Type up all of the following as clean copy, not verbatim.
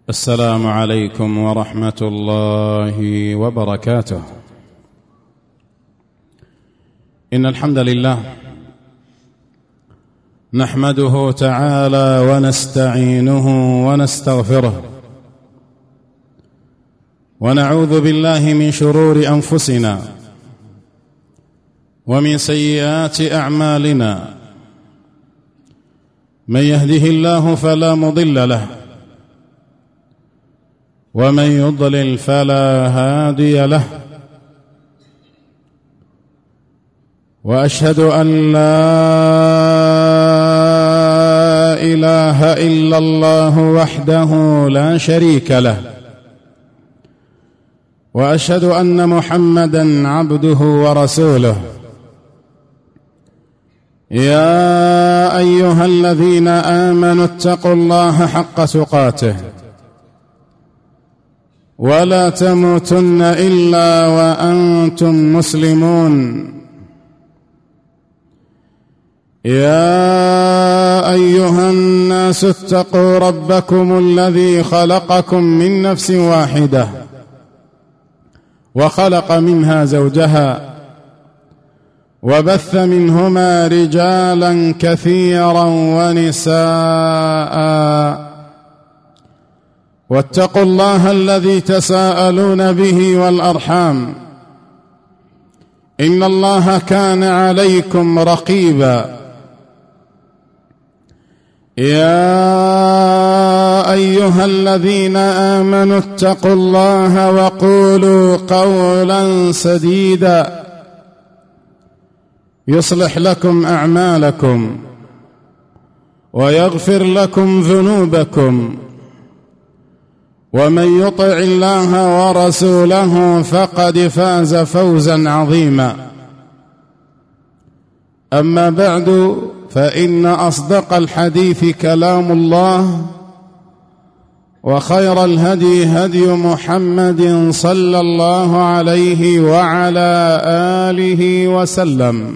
السلام عليكم ورحمة الله وبركاته. إن الحمد لله نحمده تعالى ونستعينه ونستغفره، ونعوذ بالله من شرور أنفسنا ومن سيئات أعمالنا. من يهده الله فلا مضل له، ومن يضلل فلا هادي له. وأشهد أن لا إله إلا الله وحده لا شريك له، وأشهد أن محمدًا عبده ورسوله. يا أيها الذين آمنوا اتقوا الله حق تقاته ولا تموتن إلا وأنتم مسلمون. يا أيها الناس اتقوا ربكم الذي خلقكم من نفس واحدة، وخلق منها زوجها، وبث منهما رجالا كثيرا ونساء. واتقوا الله الذي تساءلون به والأرحام، إن الله كان عليكم رقيبا. يا أيها الذين آمنوا اتقوا الله وقولوا قولا سديدا يصلح لكم أعمالكم ويغفر لكم ذنوبكم، ومن يطع الله ورسوله فقد فاز فوزا عظيما. أما بعد، فإن أصدق الحديث كلام الله، وخير الهدي هدي محمد صلى الله عليه وعلى آله وسلم،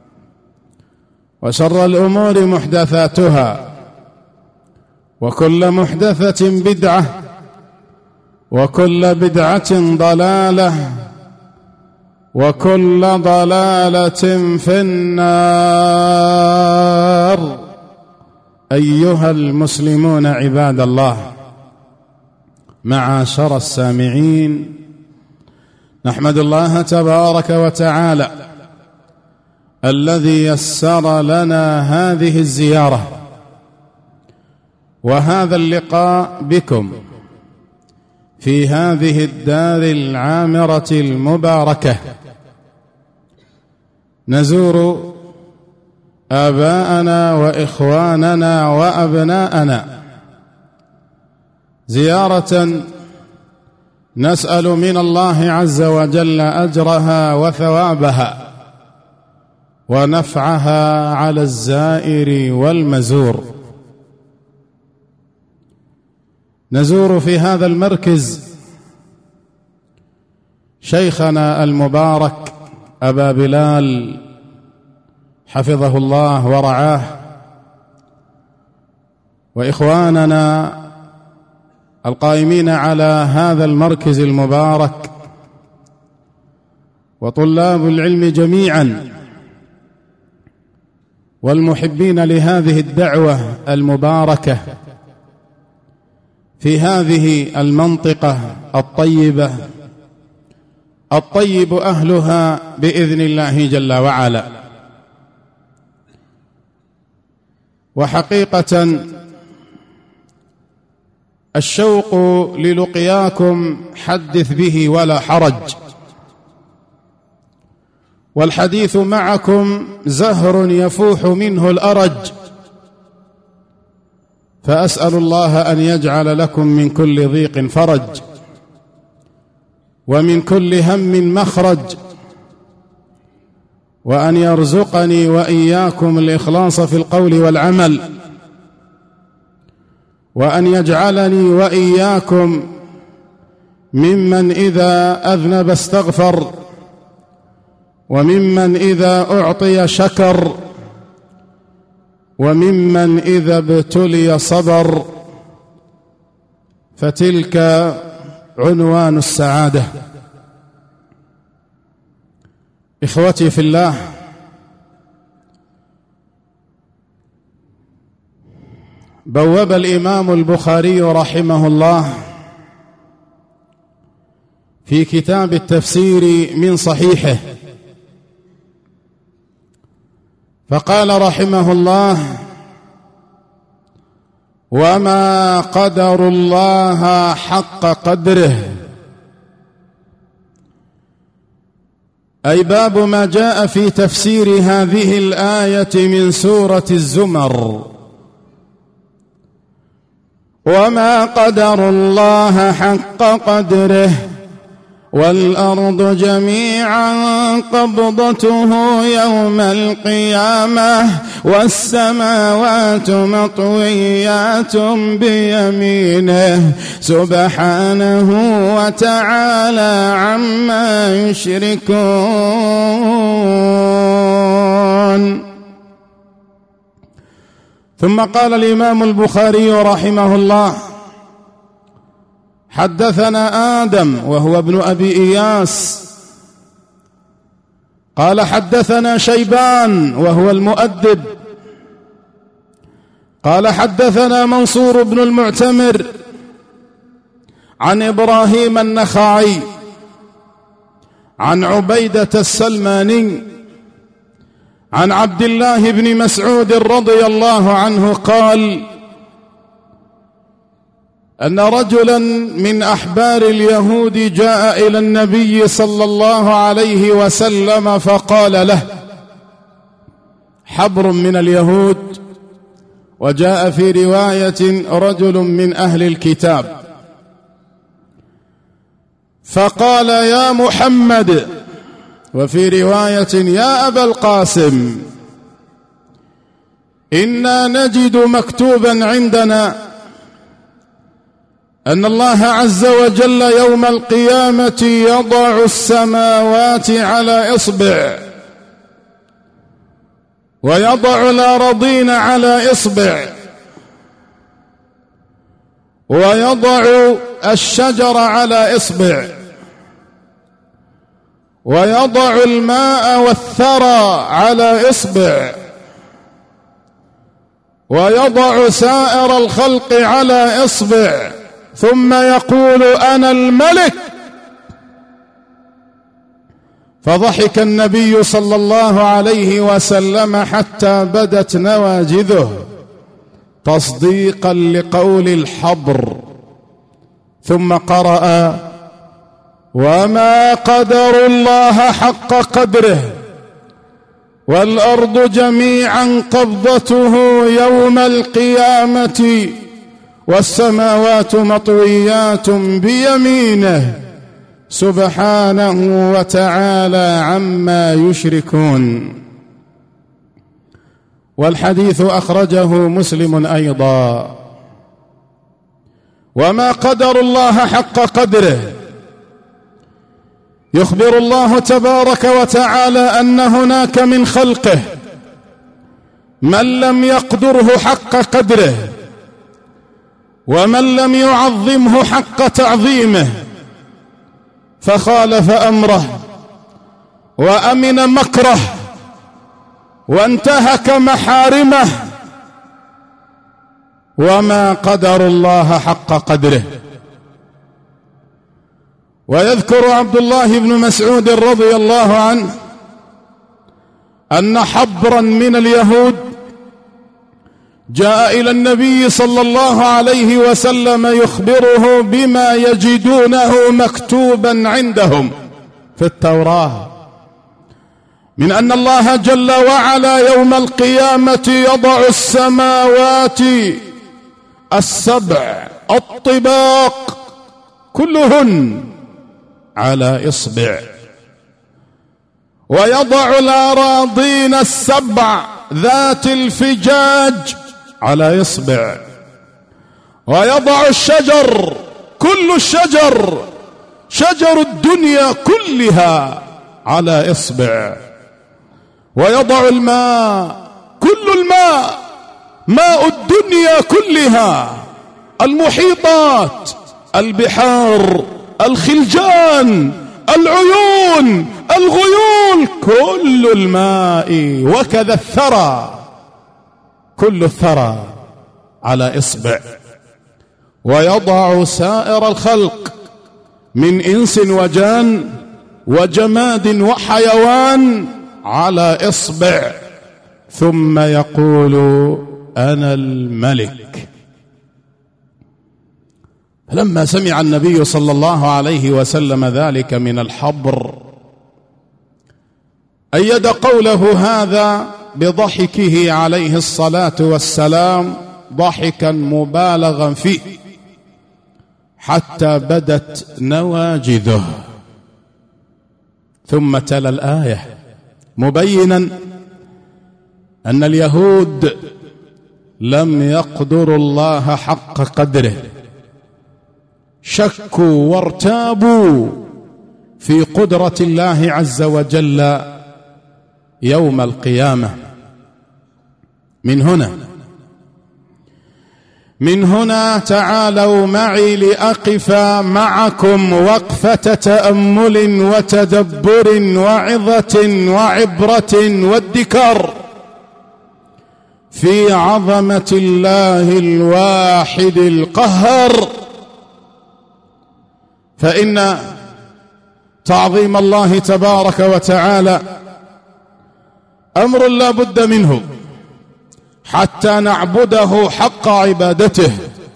وشر الأمور محدثاتها، وكل محدثة بدعة، وكل بدعة ضلالة، وكل ضلالة في النار. أيها المسلمون عباد الله، معاشر السامعين، نحمد الله تبارك وتعالى الذي يسر لنا هذه الزيارة وهذا اللقاء بكم في هذه الدار العامرة المباركة، نزور آباءنا وإخواننا وأبناءنا زيارة نسأل من الله عز وجل أجرها وثوابها ونفعها على الزائر والمزور. نزور في هذا المركز شيخنا المبارك أبا بلال حفظه الله ورعاه، وإخواننا القائمين على هذا المركز المبارك، وطلاب العلم جميعا، والمحبين لهذه الدعوة المباركة في هذه المنطقة الطيبة، الطيب أهلها بإذن الله جل وعلا. وحقيقة الشوق للقياكم حدث به ولا حرج، والحديث معكم زهر يفوح منه الأرج، فأسأل الله أن يجعل لكم من كل ضيق فرج، ومن كل هم مخرج، وأن يرزقني وإياكم الإخلاص في القول والعمل، وأن يجعلني وإياكم ممن إذا أذنب استغفر، وممن إذا أعطي شكر، وممن إذا ابتلي صبر، فتلك عنوان السعادة. إخوتي في الله، بوب الإمام البخاري رحمه الله في كتاب التفسير من صحيحه، فقال رحمه الله: وما قدر الله حق قدره، أي باب ما جاء في تفسير هذه الآية من سورة الزمر. وما قدر الله حق قدره والأرض جميعا قبضته يوم القيامة والسماوات مطويات بيمينه سبحانه وتعالى عما يشركون. ثم قال الإمام البخاري رحمه الله: حدثنا آدم وهو ابن أبي إياس قال حدثنا شيبان وهو المؤدب قال حدثنا منصور بن المعتمر عن إبراهيم النخعي عن عبيدة السلماني عن عبد الله بن مسعود رضي الله عنه قال: أن رجلا من أحبار اليهود جاء إلى النبي صلى الله عليه وسلم فقال له، حبر من اليهود، وجاء في رواية رجل من أهل الكتاب، فقال: يا محمد، وفي رواية يا أبا القاسم، إنا نجد مكتوبا عندنا أن الله عز وجل يوم القيامة يضع السماوات على إصبع ويضع الأرضين على إصبع ويضع الشجر على إصبع ويضع الماء والثرى على إصبع ويضع سائر الخلق على إصبع، ثم يقول: أنا الملك. فضحك النبي صلى الله عليه وسلم حتى بدت نواجذه تصديقا لقول الحبر، ثم قرأ: وما قدر الله حق قدره والأرض جميعا قبضته يوم القيامة والسماوات مطويات بيمينه سبحانه وتعالى عما يشركون. والحديث أخرجه مسلم أيضا. وما قدر الله حق قدره، يخبر الله تبارك وتعالى أن هناك من خلقه من لم يقدره حق قدره، ومن لم يعظمه حق تعظيمه، فخالف أمره وأمن مكره وانتهك محارمه. وما قدر الله حق قدره. ويذكر عبد الله بن مسعود رضي الله عنه أن حبرا من اليهود جاء إلى النبي صلى الله عليه وسلم يخبره بما يجدونه مكتوبا عندهم في التوراة من أن الله جل وعلا يوم القيامة يضع السماوات السبع الطباق كلهن على إصبع، ويضع الأراضين السبع ذات الفجاج على إصبع، ويضع الشجر، كل الشجر، شجر الدنيا كلها على إصبع، ويضع الماء، كل الماء، ماء الدنيا كلها، المحيطات البحار، الخلجان، العيون، الغيول، كل الماء وكذا الثرى، كل الثرى على إصبع، ويضع سائر الخلق من إنس وجان وجماد وحيوان على إصبع، ثم يقول أنا الملك. لما سمع النبي صلى الله عليه وسلم ذلك من الحبر أيد قوله هذا بضحكه عليه الصلاة والسلام ضحكا مبالغا فيه حتى بدت نواجذه، ثم تلا الآية مبينا أن اليهود لم يقدروا الله حق قدره، شكوا وارتابوا في قدرة الله عز وجل يوم القيامة. من هنا تعالوا معي لأقف معكم وقفة تأمل وتدبر وعظة وعبرة وادكار في عظمة الله الواحد القهار. فإن تعظيم الله تبارك وتعالى أمر لا بد منه حتى نعبده حق عبادته،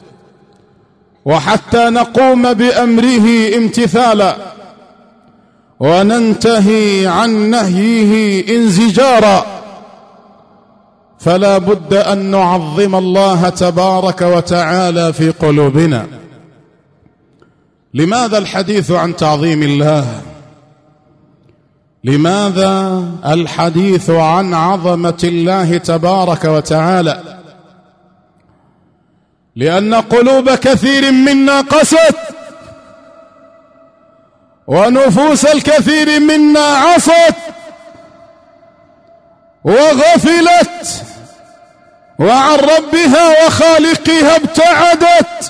وحتى نقوم بأمره امتثالا، وننتهي عن نهيه انزجارا. فلا بد أن نعظم الله تبارك وتعالى في قلوبنا. لماذا الحديث عن تعظيم الله؟ لماذا الحديث عن عظمة الله تبارك وتعالى؟ لأن قلوب كثير منا قست، ونفوس الكثير منا عصت وغفلت، وعن ربها وخالقها ابتعدت،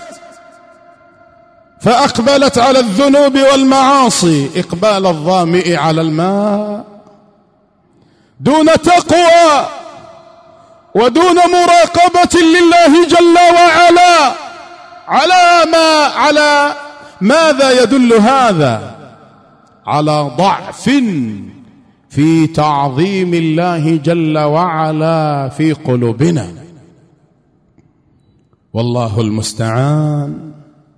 فأقبلت على الذنوب والمعاصي إقبال الظامئ على الماء، دون تقوى ودون مراقبة لله جل وعلا. على ماذا يدل هذا؟ على ضعف في تعظيم الله جل وعلا في قلوبنا، والله المستعان.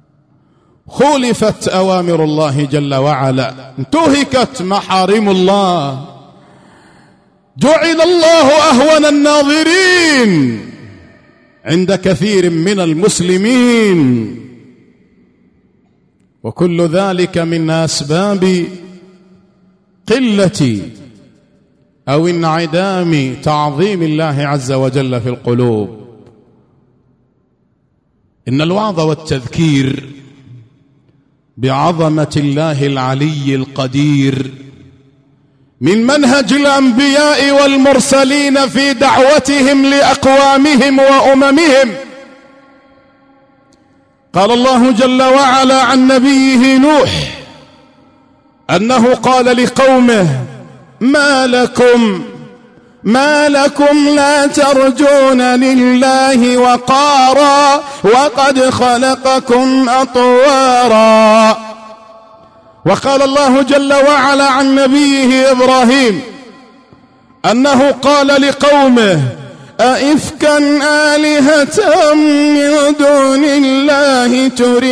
خولفت أوامر الله جل وعلا، انتهكت محارم الله، جعل الله أهون الناظرين عند كثير من المسلمين، وكل ذلك من أسباب قلة أو انعدام تعظيم الله عز وجل في القلوب. إن الوعظ والتذكير بعظمة الله العلي القدير من منهج الأنبياء والمرسلين في دعوتهم لأقوامهم وأممهم. قال الله جل وعلا عن نبيه نوح أنه قال لقومه: ما لكم لا ترجون لله وقارا وقد خلقكم أطوارا. وقال الله جل وعلا عن نبيه إبراهيم أنه قال لقومه: أئفكا آلهة من دون الله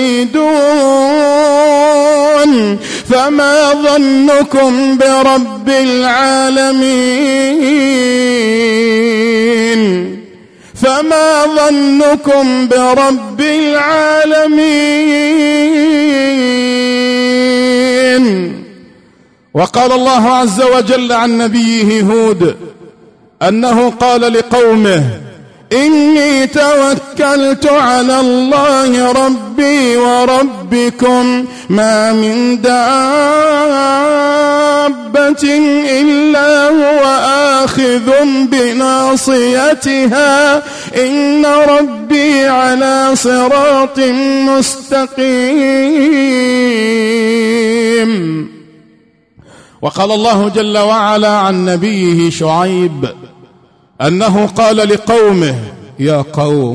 تريدون فما ظنكم برب العالمين فما ظنكم برب العالمين. وقال الله عز وجل عن نبيه هود أنه قال لقومه: إني توكلت على الله ربي وربكم ما من دابة إلا هو آخذ بناصيتها إن ربي على صراط مستقيم. وقال الله جل وعلا عن نبيه شعيب أنه قال لقومه يا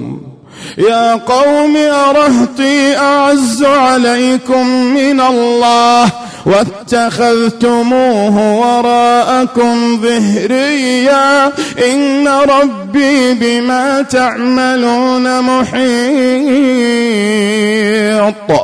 قوم أرهطي أعز عليكم من الله واتخذتموه وراءكم ظهريا إن ربي بما تعملون محيط.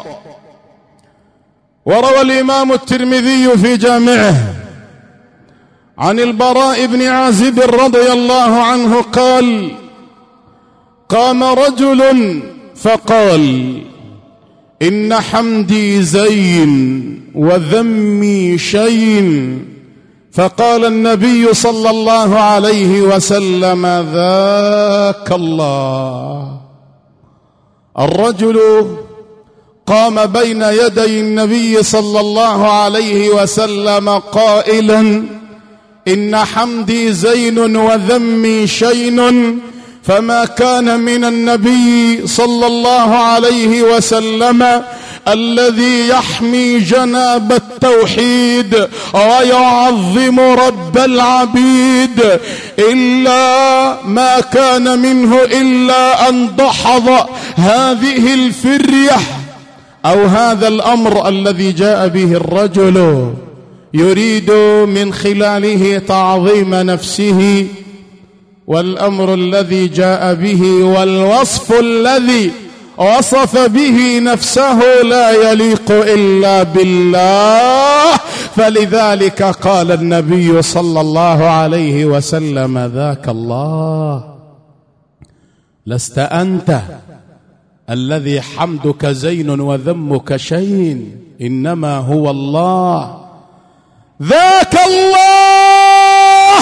وروى الإمام الترمذي في جامعه عن البراء بن عازب رضي الله عنه قال قام رجل فقال إن حمدي زين وذمي شين فقال النبي صلى الله عليه وسلم ذاك الله. الرجل قام بين يدي النبي صلى الله عليه وسلم قائلا إن حمدي زين وذمي شين، فما كان من النبي صلى الله عليه وسلم الذي يحمي جناب التوحيد ويعظم رب العبيد إلا ما كان منه إلا أن دحض هذه الفرية أو هذا الأمر الذي جاء به الرجل يريد من خلاله تعظيم نفسه، والأمر الذي جاء به والوصف الذي وصف به نفسه لا يليق إلا بالله. فلذلك قال النبي صلى الله عليه وسلم ذاك الله. لست أنت الذي حمدك زين وذمك شين، إنما هو الله. ذاك الله،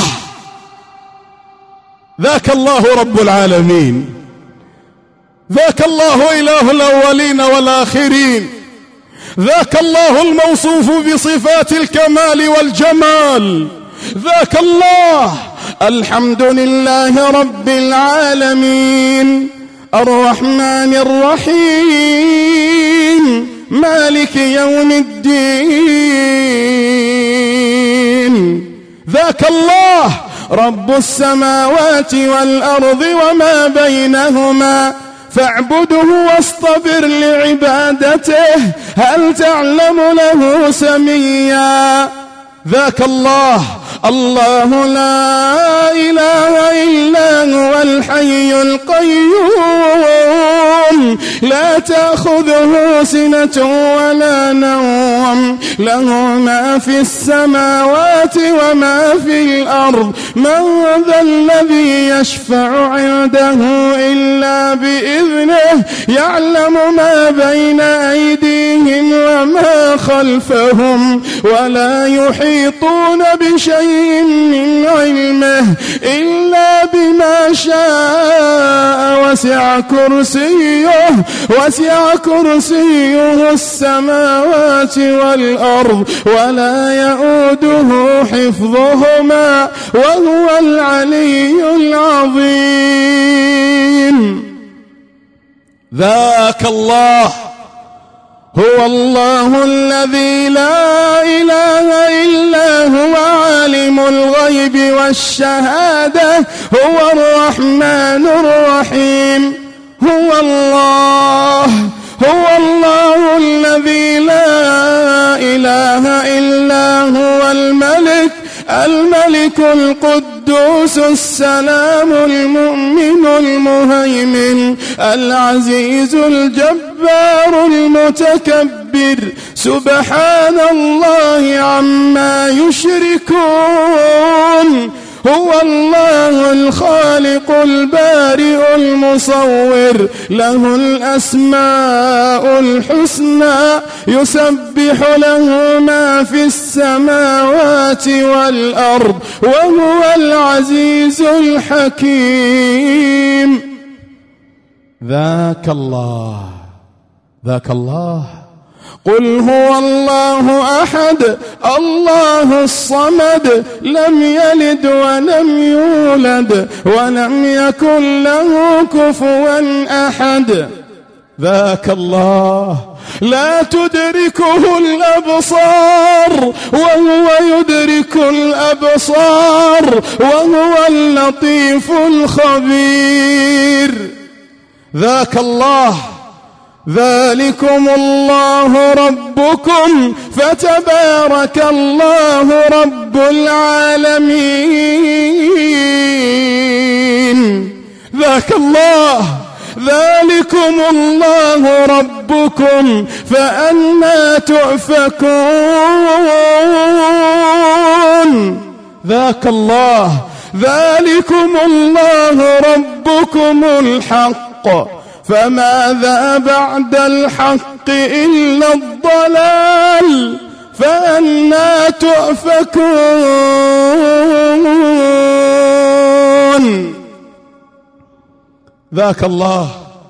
ذاك الله رب العالمين، ذاك الله إله الأولين والآخرين، ذاك الله الموصوف بصفات الكمال والجمال، ذاك الله. الحمد لله رب العالمين الرحمن الرحيم مالك يوم الدين. ذاك الله رب السماوات والأرض وما بينهما فاعبده واصطبر لعبادته هل تعلم له سميا. ذاك الله الله لا إله إلا هو الحي القيوم لا تأخذه سنة ولا نوم له ما في السماوات وما في الأرض من ذا الذي يشفع عنده إلا بإذنه يعلم ما بين أيديهم وما خلفهم ولا يحيطون بشيء من علمه إلا بما شاء وسع كرسيه السماوات والأرض ولا يؤوده حفظهما وهو العلي العظيم. ذاك الله هو الله الذي لا إله إلا هو عالم الغيب والشهادة هو الرحمن الرحيم. هو الله الذي لا إله إلا هو الملك القدوس السلام المؤمن المهيمن العزيز الجبار المتكبر سبحان الله عما يشركون. هو الله الخالق البارئ المصور له الأسماء الحسنى يسبح له ما في السماوات والأرض وهو العزيز الحكيم. ذاك الله، ذاك الله. قل هو الله أحد الله الصمد لم يلد ولم يولد ولم يكن له كفوا أحد. ذاك الله لا تدركه الأبصار وهو يدرك الأبصار وهو اللطيف الخبير. ذاك الله. ذلكم الله ربكم فتبارك الله رب العالمين. ذاك الله. ذلكم الله ربكم فأنى تؤفكون. ذاك الله. ذلكم الله ربكم الحق فماذا بعد الحق إلا الضلال فأنى تؤفكون. ذاك الله.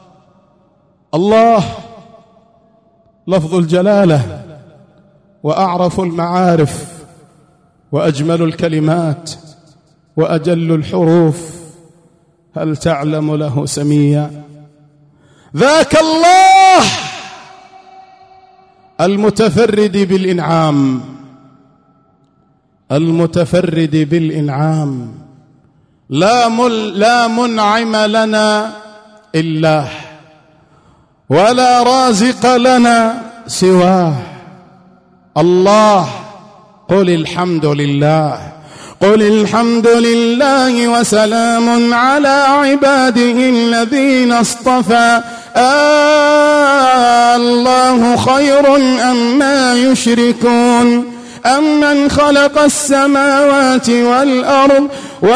الله لفظ الجلالة وأعرف المعارف وأجمل الكلمات وأجل الحروف، هل تعلم له سميا؟ ذاك الله المتفرد بالإنعام، المتفرد بالإنعام. لا منعم لنا إلا ولا رازق لنا سواه. الله. قل الحمد لله. قل الحمد لله وسلام على عباده الذين اصطفى الله خير أما يشركون أمن خلق السماوات والأرض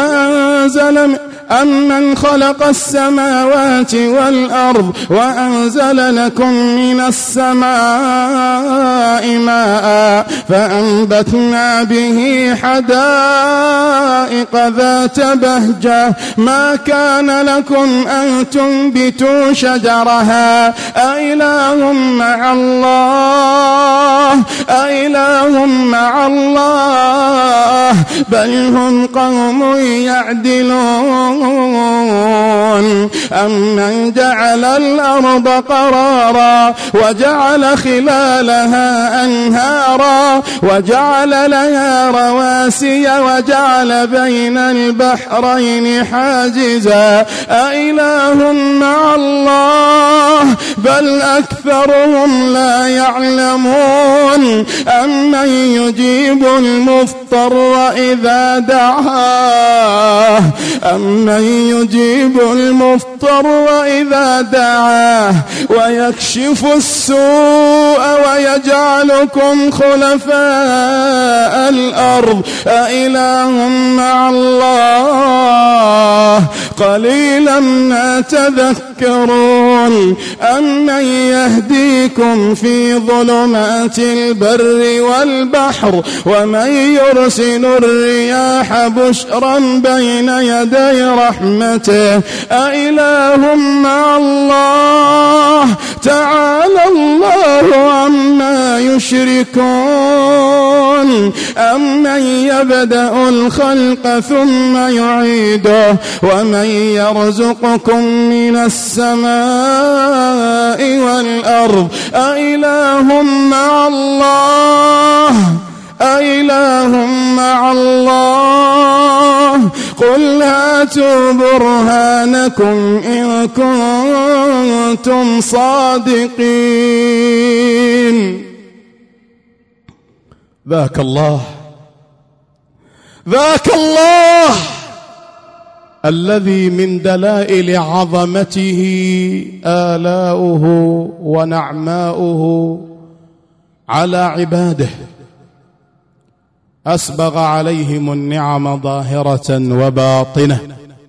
وأنزل لكم من السماء ماء فأنبتنا به حدائق ذات بهجة ما كان لكم أن تنبتوا شجرها أإله مع الله أإله مع الله بل هم قوم يعدلون. أمن جعل الأرض قرارا وجعل خلالها أنهارا وجعل لها رواسي وجعل بين البحرين حاجزا أإله مع الله بل أكثرهم لا يعلمون. أمن يجيب المضطر إذا دعاه ويكشف السوء ويجعلكم خلفاء الأرض أإله مع الله قليلا ما تذكرون. أمن يهديكم في ظلمات البر والبحر ومن يرسل الرياح بشرا بين يدي رحمته أإله مع الله تعالى الله عما يشركون. أمن يبدأ الخلق ثم يعيده ومن يرزقكم من السماء والأرض أإله مع الله قل هاتوا برهانكم إن كنتم صادقين. ذاك الله. ذاك الله الذي من دلائل عظمته آلاؤه ونعماؤه على عباده أسبغ عليهم النعم ظاهرة وباطنة.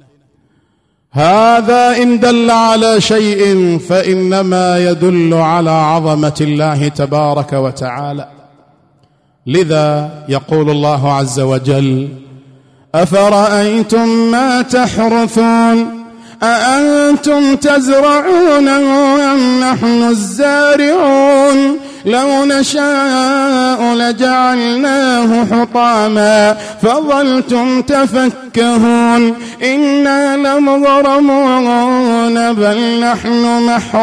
هذا إن دل على شيء فإنما يدل على عظمة الله تبارك وتعالى. لذا يقول الله عز وجل أفرأيتم ما تحرثون أأنتم تزرعونه أم نحن الزارعون لو نشاء لجعلناه حطاما فظلتم تفكهون إنا لمغرمون بل نحن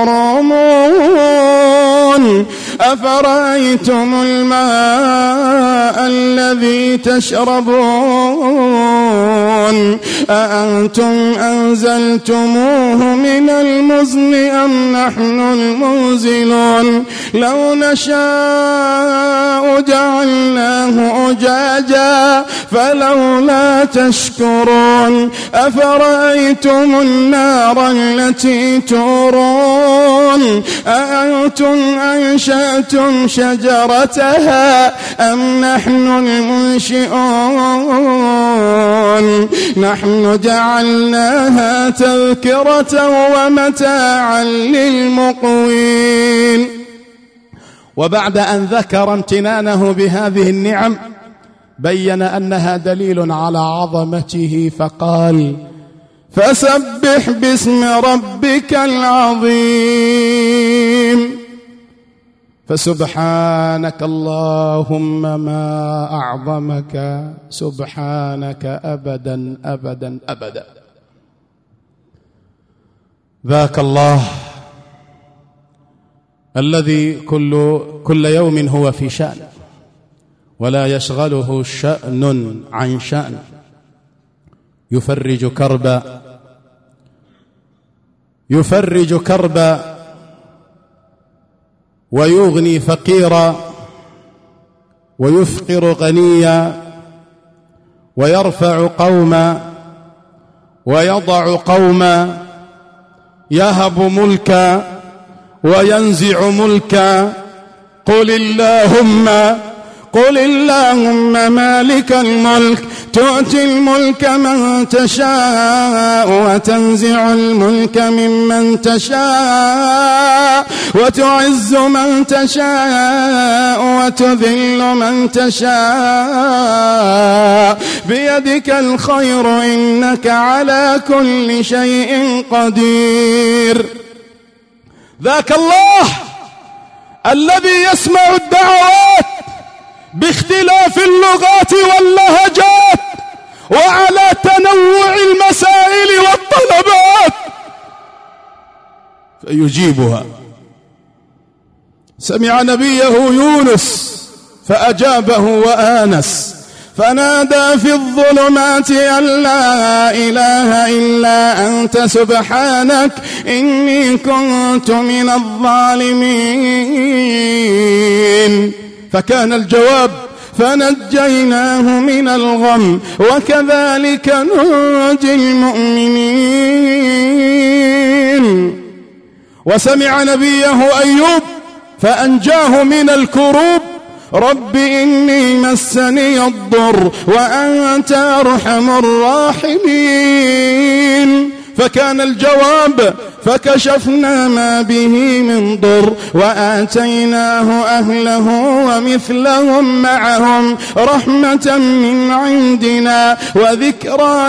محرومون أفرأيتم الماء الذي تشربون أأنتم أنزلتموه من المزن أم نحن المنزلون لو نشاء جعلناه أجاجا فلولا تشكرون أفرأيتم النار التي تورون أأنتم أنشأتم شجرتها أم نحن المنشئون نحن جعلناها تذكرة ومتاعا للمقوين. وبعد أن ذكر امتنانه بهذه النعم بين أنها دليل على عظمته فقال فسبح باسم ربك العظيم. فسبحانك اللهم ما أعظمك سبحانك أبدا أبدا أبدا. ذاك الله الذي كل يوم هو في شأن ولا يشغله شأن عن شأن يفرج كربا ويغني فقيرا ويفقر غنيا ويرفع قوما ويضع قوما يهب ملكا وينزع ملكا قل اللهم مالك الملك تؤتي الملك من تشاء وتنزع الملك ممن تشاء وتعز من تشاء وتذل من تشاء بيدك الخير إنك على كل شيء قدير. ذاك الله الذي يسمع الدعوات باختلاف اللغات واللهجات وعلى تنوع المسائل والطلبات فيجيبها. سمع نبيه يونس فأجابه وآنس فنادى في الظلمات أن لا إله إلا أنت سبحانك إني كنت من الظالمين. فكان الجواب فنجيناه من الغم وكذلك ننجي المؤمنين. وسمع نبيه أيوب فأنجاه من الكروب رب إني مسني الضر وأنت أرحم الراحمين. فكان الجواب فكشفنا ما به من ضر وآتيناه أهله ومثلهم معهم رحمة من عندنا وذكرى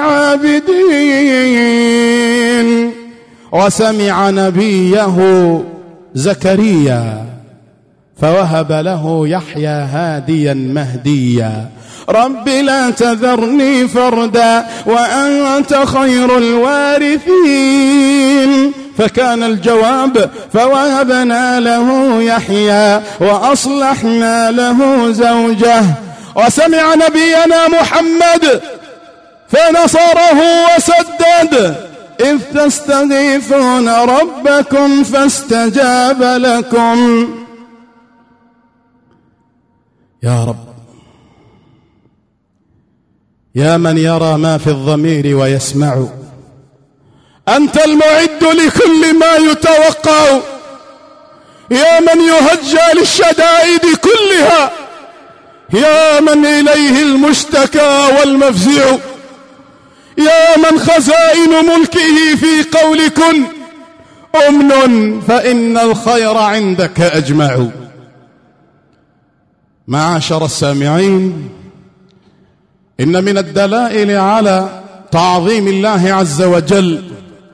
للعابدين. وسمع نبيه زكريا فوهب له يحيى هاديا مهديا رب لا تذرني فردا وأنت خير الوارثين. فكان الجواب فوهبنا له يحيى وأصلحنا له زوجه. وسمع نبينا محمد فنصره وسدد إذ تستغيثون ربكم فاستجاب لكم. يا رب يا من يرى ما في الضمير ويسمع أنت المعد لكل ما يتوقع يا من يهجى للشدائد كلها يا من إليه المشتكى والمفزع يا من خزائن ملكه في قول كن أمن فإن الخير عندك أجمع. معاشر السامعين إن من الدلائل على تعظيم الله عز وجل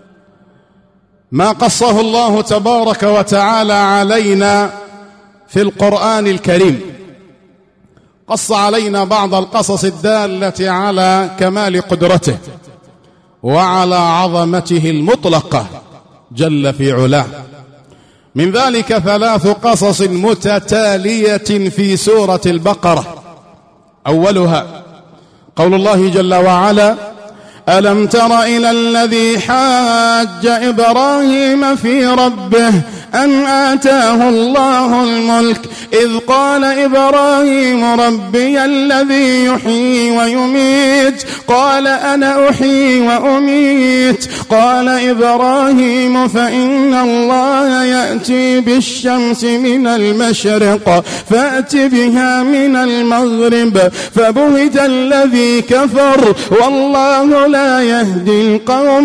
ما قصه الله تبارك وتعالى علينا في القرآن الكريم. قص علينا بعض القصص الدالة على كمال قدرته وعلى عظمته المطلقة جل في علاه. من ذلك 3 قصص متتالية في سورة البقرة. أولها قول الله جل وعلا: ألم تر إلى الذي حاج إبراهيم في ربه أن آتاه الله الملك إذ قال إبراهيم ربي الذي يحيي ويميت قال أنا أحيي وأميت قال إبراهيم فإن الله يأتي بالشمس من المشرق فأت بها من المغرب فبهت الذي كفر والله لا يهدي القوم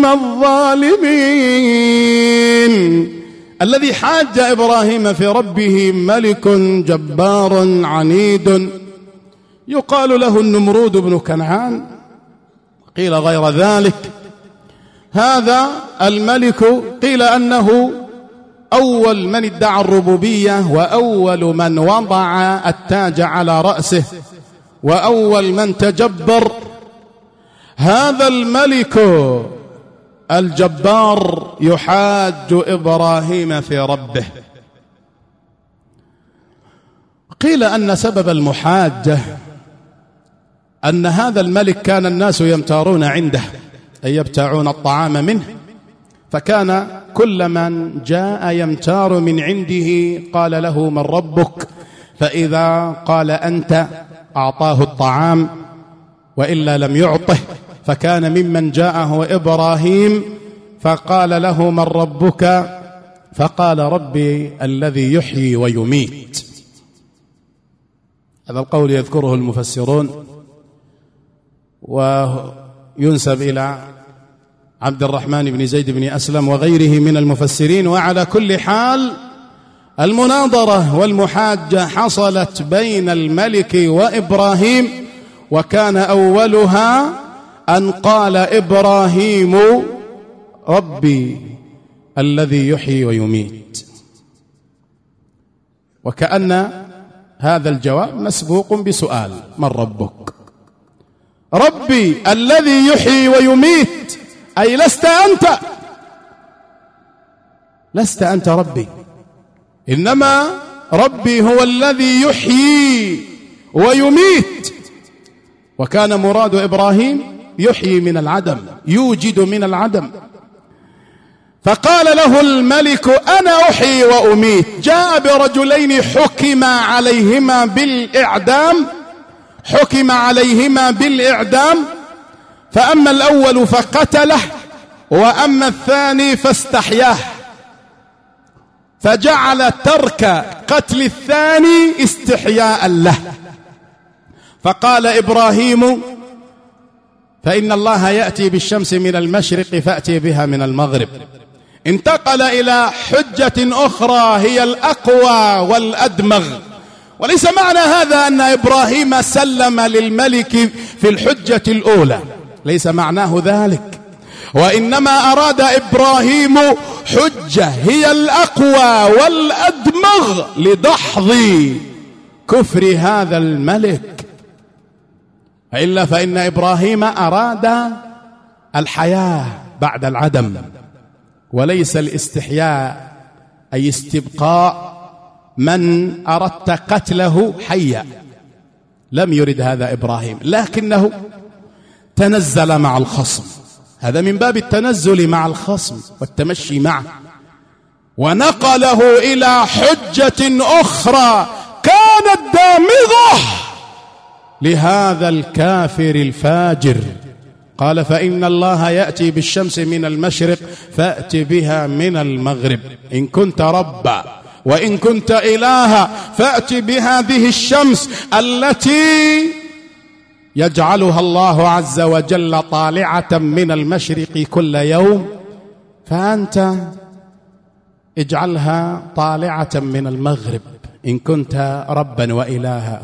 الظالمين. الذي حاج إبراهيم في ربه ملك جبار عنيد يقال له النمرود بن كنعان، قيل غير ذلك. هذا الملك قيل أنه أول من ادعى الربوبية وأول من وضع التاج على رأسه وأول من تجبر. هذا الملك الجبار يحاج إبراهيم في ربه. قيل أن سبب المحاجة أن هذا الملك كان الناس يمتارون عنده أي يبتاعون الطعام منه، فكان كل من جاء يمتار من عنده قال له من ربك، فإذا قال أنت أعطاه الطعام وإلا لم يعطه. فكان ممن جاءه إبراهيم فقال له من ربك فقال ربي الذي يحيي ويميت. هذا القول يذكره المفسرون وينسب إلى عبد الرحمن بن زيد بن أسلم وغيره من المفسرين. وعلى كل حال المناظرة والمحاجة حصلت بين الملك وإبراهيم، وكان أولها أن قال إبراهيم ربي الذي يحيي ويميت، وكأن هذا الجواب مسبوق بسؤال من ربك؟ ربي الذي يحيي ويميت أي لست أنت ربي، إنما ربي هو الذي يحيي ويميت. وكان مراد إبراهيم يحيي من العدم، يوجد من العدم. فقال له الملك أنا أحيي وأميت. جاء برجلين حكم عليهما بالإعدام، فأما الأول فقتله وأما الثاني فاستحياه، فجعل ترك قتل الثاني استحياء له. فقال إبراهيم فإن الله يأتي بالشمس من المشرق فأتي بها من المغرب. انتقل إلى حجة أخرى هي الأقوى والأدمغ. وليس معنى هذا أن إبراهيم سلم للملك في الحجة الأولى، ليس معناه ذلك، وإنما أراد إبراهيم حجة هي الأقوى والأدمغ لدحض كفر هذا الملك. إلا فإن إبراهيم أراد الحياة بعد العدم، وليس الاستحياء أي استبقاء من أردت قتله حيا. لم يرد هذا إبراهيم، لكنه تنزل مع الخصم. هذا من باب التنزل مع الخصم والتمشي معه، ونقله إلى حجة أخرى كانت دامغة لهذا الكافر الفاجر. قال فإن الله يأتي بالشمس من المشرق فأت بها من المغرب، إن كنت ربا وإن كنت إلها فأت بهذه الشمس التي يجعلها الله عز وجل طالعة من المشرق كل يوم، فأنت اجعلها طالعة من المغرب إن كنت ربا وإلها.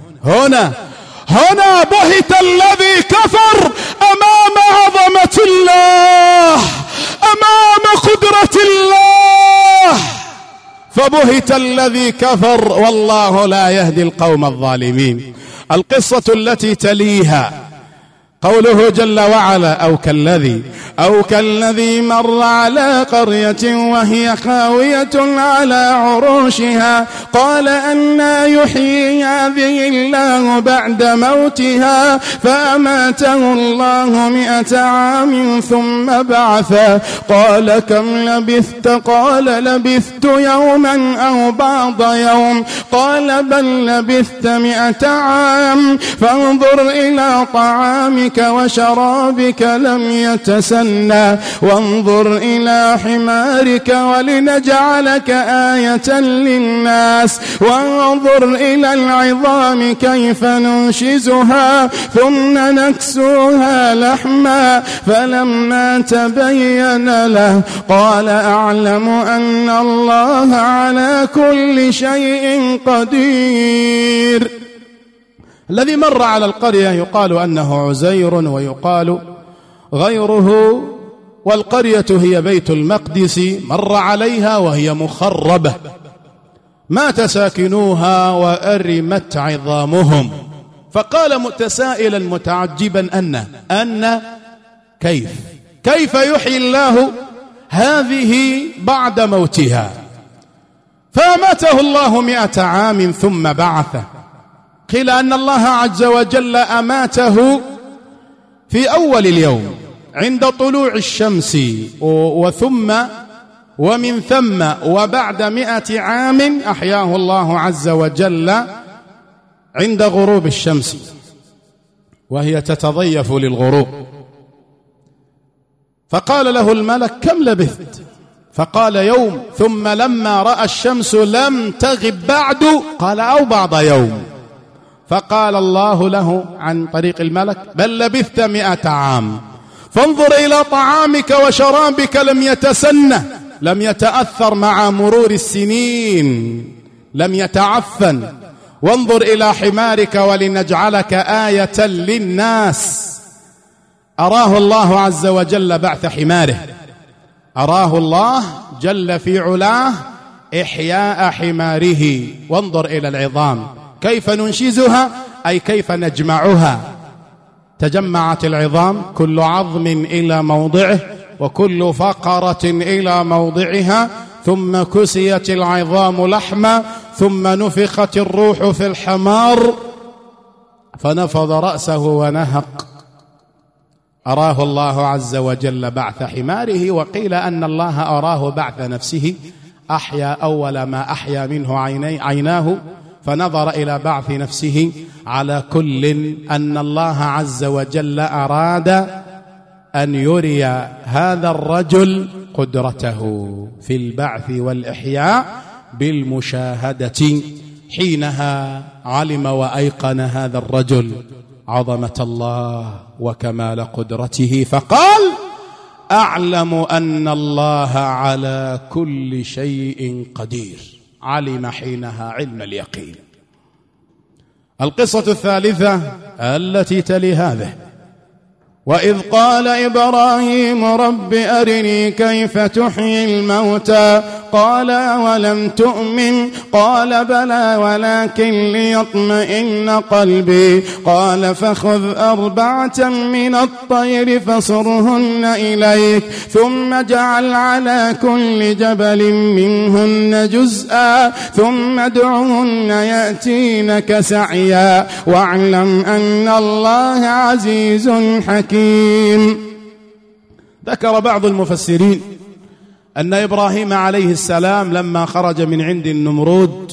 هنا بهت الذي كفر أمام عظمة الله، أمام قدرة الله، فبهت الذي كفر والله لا يهدي القوم الظالمين. القصة التي تليها قوله جل وعلا أو كالذي مر على قرية وهي خاوية على عروشها قال أنى يحيي هذه الله بعد موتها فأماته الله 100 عام ثم بعثه قال كم لبثت قال لبثت يوما أو بعض يوم قال بل لبثت 100 عام فانظر إلى طعامك وشرابك لم يتسنى وانظر إلى حمارك ولنجعلك آية للناس وانظر إلى العظام كيف ننشزها ثم نكسوها لحما فلما تبين له قال أعلم أن الله على كل شيء قدير. الذي مر على القرية يقال أنه عزير ويقال غيره، والقرية هي بيت المقدس، مر عليها وهي مخربة مات ساكنوها وأرمت عظامهم، فقال متسائلا متعجبا أن كيف يحيي الله هذه بعد موتها؟ فأماته الله 100 عام ثم بعثه. قيل أن الله عز وجل أماته في أول اليوم عند طلوع الشمس ومن ثم وبعد 100 عام أحياه الله عز وجل عند غروب الشمس وهي تتضيف للغروب. فقال له الملك كم لبثت؟ فقال يوم، ثم لما رأى الشمس لم تغب بعد قال أو بعض يوم. فقال الله له عن طريق الملك بل لبثت 100 عام فانظر إلى طعامك وشرابك لم يتسنه، لم يتأثر مع مرور السنين، لم يتعفن، وانظر إلى حمارك ولنجعلك آية للناس. أراه الله عز وجل بعث حماره، أراه الله جل في علاه إحياء حماره. وانظر إلى العظام كيف ننشزها أي كيف نجمعها. تجمعت العظام كل عظم إلى موضعه وكل فقرة إلى موضعها، ثم كسيت العظام لحما، ثم نفخت الروح في الحمار فنفض رأسه ونهق. أراه الله عز وجل بعث حماره. وقيل أن الله أراه بعث نفسه، أحيا أول ما أحيا منه عيناه فنظر إلى بعث نفسه. على كل أن الله عز وجل أراد أن يري هذا الرجل قدرته في البعث والإحياء بالمشاهدة. حينها علم وأيقن هذا الرجل عظمة الله وكمال قدرته فقال أعلم أن الله على كل شيء قدير. علم حينها علم اليقين. القصة الثالثة التي تلي هذه وإذ قال إبراهيم رب أرني كيف تحيي الموتى قال أولم تؤمن قال بلى ولكن ليطمئن قلبي قال فخذ 4 من الطير فصرهن إليك ثم اجعل على كل جبل منهن جزءا ثم ادعهن يأتينك سعيا واعلم أن الله عزيز حكيم. ذكر بعض المفسرين أن إبراهيم عليه السلام لما خرج من عند النمرود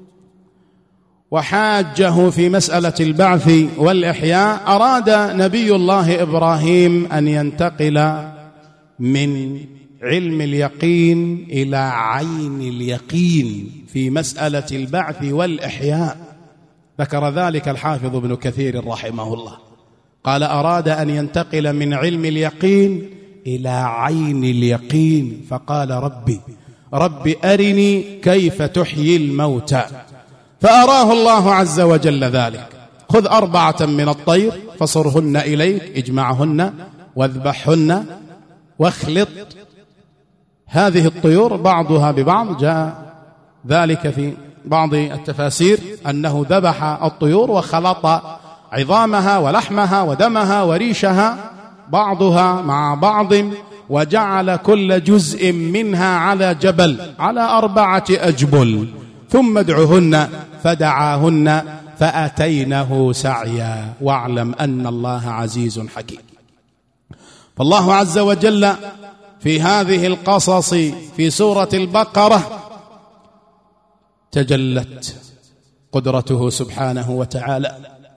وحاجه في مسألة البعث والإحياء أراد نبي الله إبراهيم أن ينتقل من علم اليقين إلى عين اليقين في مسألة البعث والإحياء. ذكر ذلك الحافظ ابن كثير رحمه الله، قال أراد أن ينتقل من علم اليقين إلى عين اليقين فقال ربي أرني كيف تحيي الموتى. فأراه الله عز وجل ذلك. خذ 4 من الطير فصرهن إليك، اجمعهن واذبحهن واخلط هذه الطيور بعضها ببعض، جاء ذلك في بعض التفاسير أنه ذبح الطيور وخلط عظامها ولحمها ودمها وريشها بعضها مع بعض، وجعل كل جزء منها على جبل على 4 أجبل، ثم ادعهن فدعاهن فأتينه سعيا واعلم أن الله عزيز حكيم. فالله عز وجل في هذه القصص في سورة البقرة تجلت قدرته سبحانه وتعالى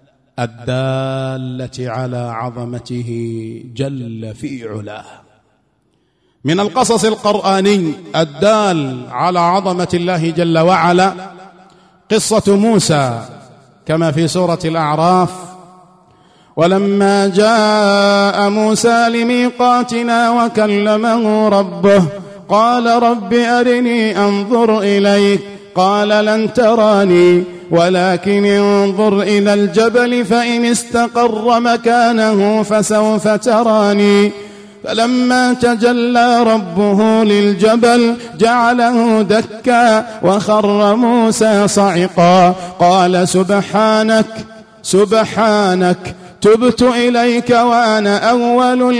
الدالة على عظمته جل في علاه. من القصص القرآني الدال على عظمة الله جل وعلا قصة موسى كما في سورة الأعراف: ولما جاء موسى لميقاتنا وكلمه ربه قال رب أرني أنظر إليك قال لن تراني ولكن انظر إلى الجبل فإن استقر مكانه فسوف تراني فلما تجلى ربه للجبل جعله دكا وخر موسى صعقا قال سبحانك تبت إليك وأنا أول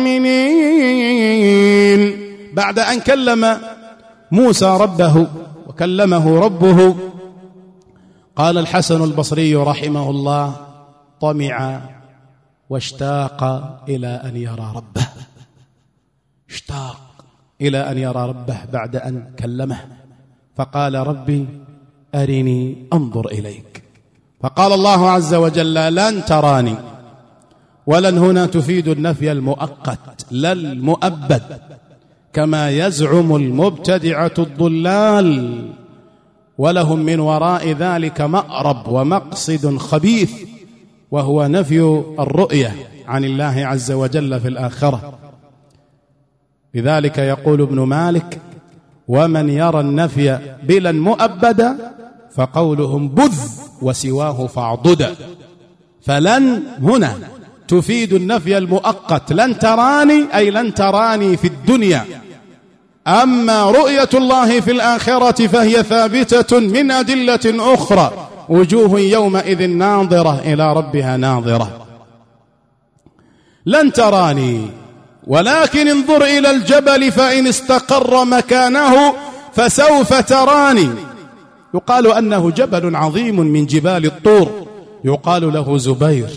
المؤمنين. بعد أن كلم موسى ربه وكلمه ربه، قال الحسن البصري رحمه الله: طمع واشتاق إلى أن يرى ربه، اشتاق إلى أن يرى ربه بعد أن كلمه، فقال: ربي أرني أنظر إليك. فقال الله عز وجل: لن تراني، ولن هنا تفيد النفي المؤقت لا المؤبد كما يزعم المبتدعة الضلال، ولهم من وراء ذلك مأرب ومقصد خبيث، وهو نفي الرؤية عن الله عز وجل في الآخرة. لذلك يقول ابن مالك: ومن يرى النفي بلا مؤبدا فقولهم بذ وسواه فاعضدا. فلن هنا تفيد النفي المؤقت، لن تراني أي لن تراني في الدنيا، أما رؤية الله في الآخرة فهي ثابتة من أدلة أخرى: وجوه يومئذ ناظرة إلى ربها ناظرة. لن تراني ولكن انظر إلى الجبل فإن استقر مكانه فسوف تراني. يقال أنه جبل عظيم من جبال الطور يقال له زبير.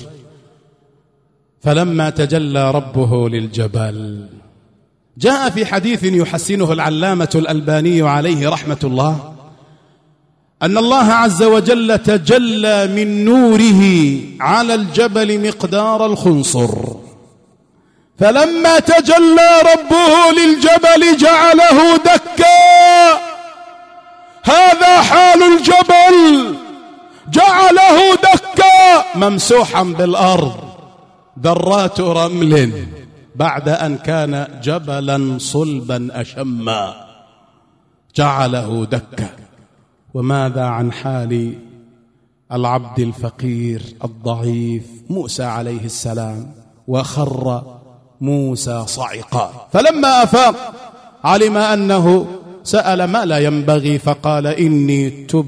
فلما تجلى ربه للجبل، جاء في حديث يحسنه العلامة الألباني عليه رحمة الله أن الله عز وجل تجلى من نوره على الجبل مقدار الخنصر، فلما تجلى ربه للجبل جعله دكا. هذا حال الجبل، جعله دكا ممسوحا بالأرض ذرات رمل بعد أن كان جبلا صلبا أشما، جعله دكا. وماذا عن حال العبد الفقير الضعيف موسى عليه السلام؟ وخر موسى صعقا، فلما أفاق علم أنه سأل ما لا ينبغي، فقال: إني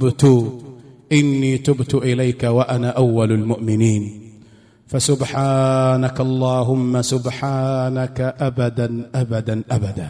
تبت إليك وأنا أول المؤمنين. فسبحانك اللهم سبحانك أبدا أبدا أبدا.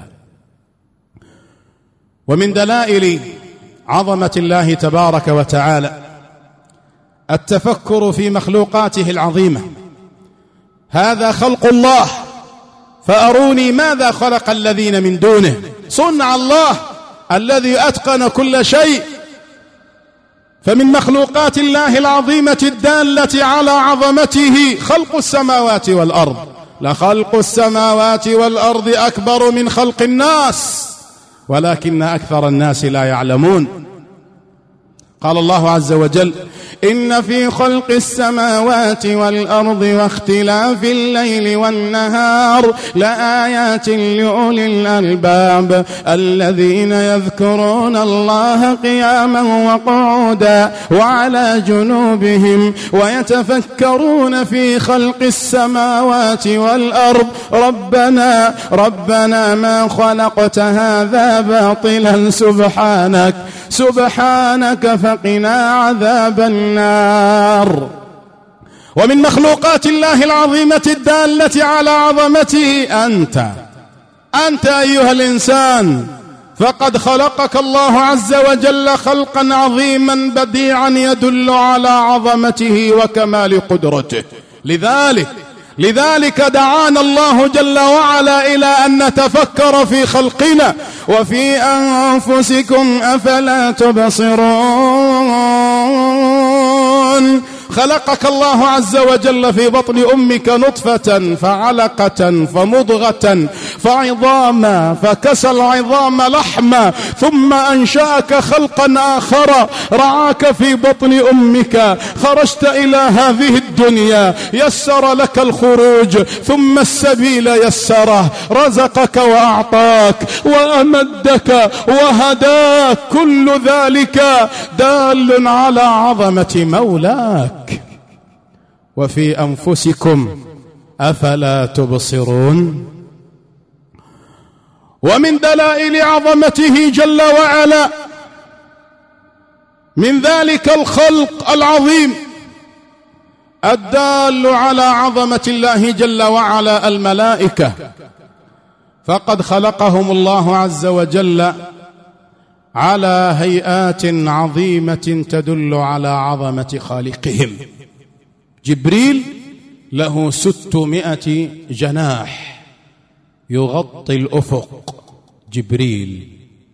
ومن دلائل عظمة الله تبارك وتعالى التفكر في مخلوقاته العظيمة. هذا خلق الله، فأروني ماذا خلق الذين من دونه. صنع الله الذي أتقن كل شيء. فمن مخلوقات الله العظيمة الدالة على عظمته خلق السماوات والأرض. لخلق السماوات والأرض أكبر من خلق الناس ولكن أكثر الناس لا يعلمون. قال الله عز وجل: إن في خلق السماوات والأرض واختلاف الليل والنهار لآيات لأولي الألباب الذين يذكرون الله قياما وقعودا وعلى جنوبهم ويتفكرون في خلق السماوات والأرض ربنا ما خلقت هذا باطلا سبحانك فقنا عذاب النار. ومن مخلوقات الله العظيمة الدالة على عظمته أنت أيها الإنسان، فقد خلقك الله عز وجل خلقا عظيما بديعا يدل على عظمته وكمال قدرته. لذلك دعانا الله جل وعلا إلى أن نتفكر في خلقنا وفي أنفسكم أفلا تبصرون. خلقك الله عز وجل في بطن أمك نطفة فعلقة فمضغة فعظاما فكسى العظام لحما ثم أنشأك خلقا آخر رعاك في بطن أمك، خرجت إلى هذه الدنيا، يسر لك الخروج ثم السبيل يسره، رزقك وأعطاك وأمدك وهداك، كل ذلك دال على عظمة مولاك. وفي أنفسكم أفلا تبصرون. ومن دلائل عظمته جل وعلا من ذلك الخلق العظيم الدال على عظمة الله جل وعلا الملائكة، فقد خلقهم الله عز وجل على هيئات عظيمة تدل على عظمة خالقهم. جبريل له 600 جناح يغطي الأفق، جبريل.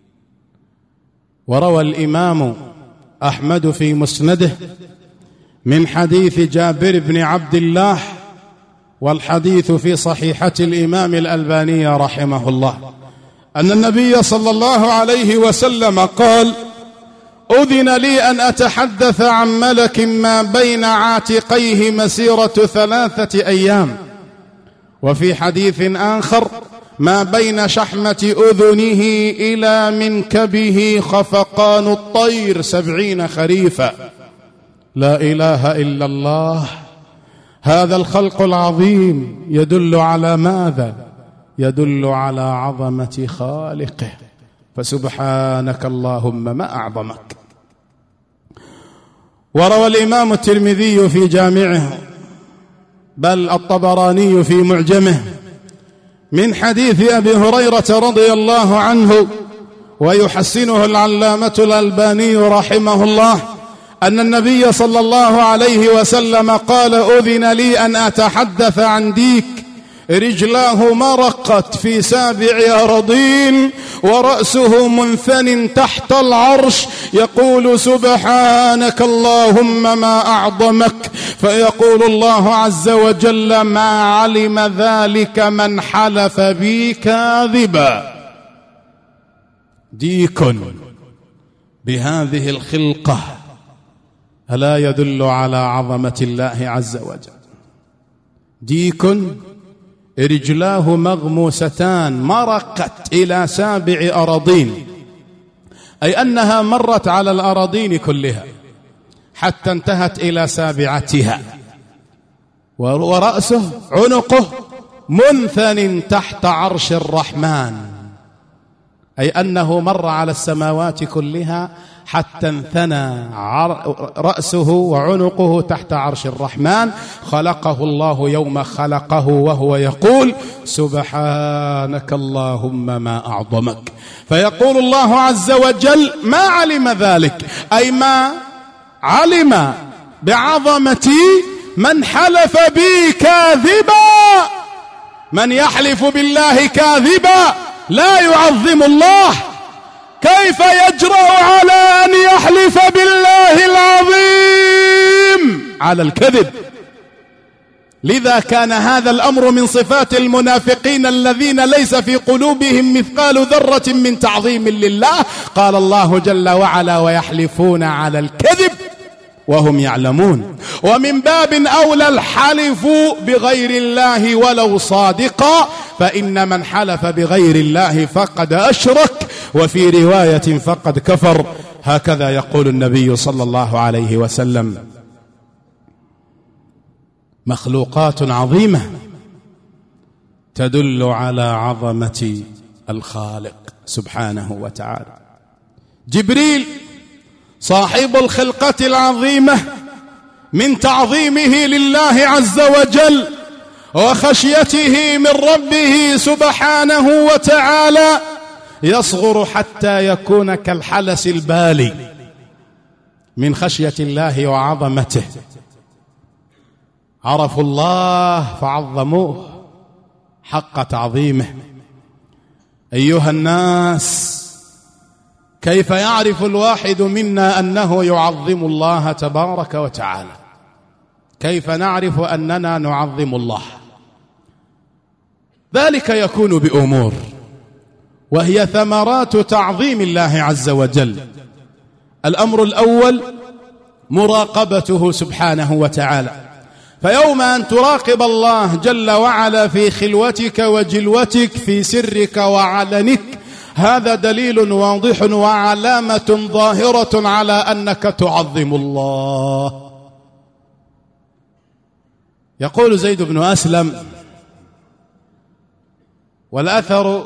وروى الإمام أحمد في مسنده من حديث جابر بن عبد الله، والحديث في صحيحة الإمام الألباني رحمه الله، أن النبي صلى الله عليه وسلم قال: أذن لي أن أتحدث عن ملك ما بين عاتقيه مسيرة 3 أيام، وفي حديث آخر ما بين شحمة أذنه إلى منكبه خفقان الطير 70 خريفا. لا إله إلا الله. هذا الخلق العظيم يدل على ماذا؟ يدل على عظمة خالقه، فسبحانك اللهم ما أعظمك. وروى الإمام الترمذي في جامعه، بل الطبراني في معجمه، من حديث أبي هريرة رضي الله عنه، ويحسنه العلامة الألباني رحمه الله، أن النبي صلى الله عليه وسلم قال: أذن لي أن أتحدث عن ديك رجلاه مرقت في 7 أراضين ورأسه منثن تحت العرش، يقول: سبحانك اللهم ما أعظمك. فيقول الله عز وجل: ما علم ذلك من حلف بي كاذبا. ديك بهذه الخلقة ألا يدل على عظمة الله عز وجل؟ ديك رجلاه مغموستان مرقت إلى 7 أراضين، أي أنها مرت على الأراضين كلها حتى انتهت إلى 7. ورأسه عنقه منثن تحت عرش الرحمن، أي أنه مر على السماوات كلها حتى انثنى رأسه وعنقه تحت عرش الرحمن. خلقه الله يوم خلقه وهو يقول: سبحانك اللهم ما أعظمك. فيقول الله عز وجل: ما علم ذلك، أي ما علم بعظمتي من حلف بي كاذبا. من يحلف بالله كاذبا لا يعظم الله، كيف يجرأ على أن يحلف بالله العظيم على الكذب؟ لذا كان هذا الأمر من صفات المنافقين الذين ليس في قلوبهم مثقال ذرة من تعظيم لله. قال الله جل وعلا: ويحلفون على الكذب وهم يعلمون. ومن باب أولى الحلف بغير الله ولو صادقا، فإن من حلف بغير الله فقد أشرك، وفي رواية فقد كفر. هكذا يقول النبي صلى الله عليه وسلم. مخلوقات عظيمة تدل على عظمة الخالق سبحانه وتعالى. جبريل صاحب الخلقة العظيمة من تعظيمه لله عز وجل وخشيته من ربه سبحانه وتعالى يصغر حتى يكون كالحلس البالي من خشية الله وعظمته. عرفوا الله فعظموه حق تعظيمه. أيها الناس، كيف يعرف الواحد منا أنه يعظم الله تبارك وتعالى؟ كيف نعرف أننا نعظم الله؟ ذلك يكون بأمور، وهي ثمرات تعظيم الله عز وجل. الأمر الأول مراقبته سبحانه وتعالى، فيوم أن تراقب الله جل وعلا في خلوتك وجلوتك، في سرك وعلنك، هذا دليل واضح وعلامة ظاهرة على أنك تعظم الله. يقول زيد بن أسلم، والأثر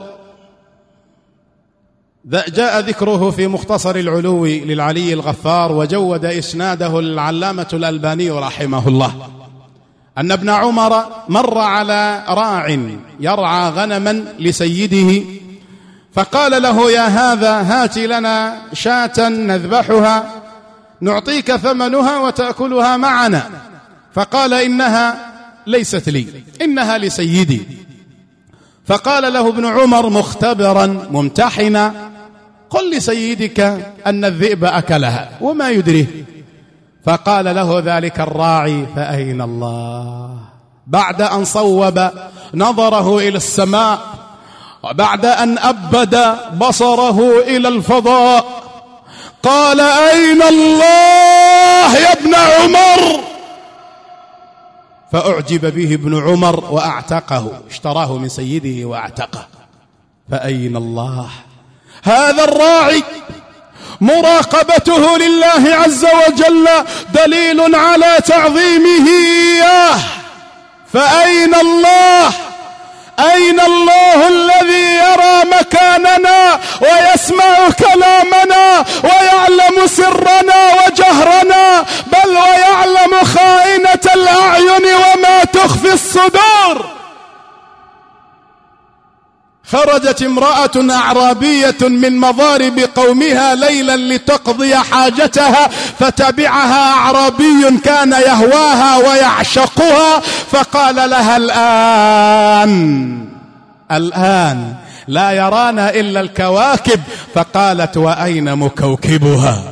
جاء ذكره في مختصر العلو للعلي الغفار، وجود إسناده العلامة الألباني رحمه الله، أن ابن عمر مر على راع يرعى غنما لسيده، فقال له: يا هذا، هات لنا شاة نذبحها نعطيك ثمنها وتأكلها معنا. فقال: إنها ليست لي، إنها لسيدي. فقال له ابن عمر مختبرا ممتحنا: قل لسيدك أن الذئب أكلها وما يدريه. فقال له ذلك الراعي: فأين الله؟ بعد أن صوب نظره إلى السماء، وبعد أن أبد بصره إلى الفضاء، قال: أين الله يا ابن عمر؟ فأعجب به ابن عمر وأعتقه، اشتراه من سيده وأعتقه. فأين الله؟ هذا الراعي مراقبته لله عز وجل دليل على تعظيمه إياه. فأين الله؟ أين الله الذي يرى مكاننا ويسمع كلامنا ويعلم سرنا وجهرنا، بل ويعلم خائنة الأعين وما تخفي الصدور؟ خرجت امرأة أعرابية من مضارب قومها ليلا لتقضي حاجتها، فتبعها أعرابي كان يهواها ويعشقها، فقال لها: الآن لا يرانا إلا الكواكب. فقالت: وأين مكوكبها؟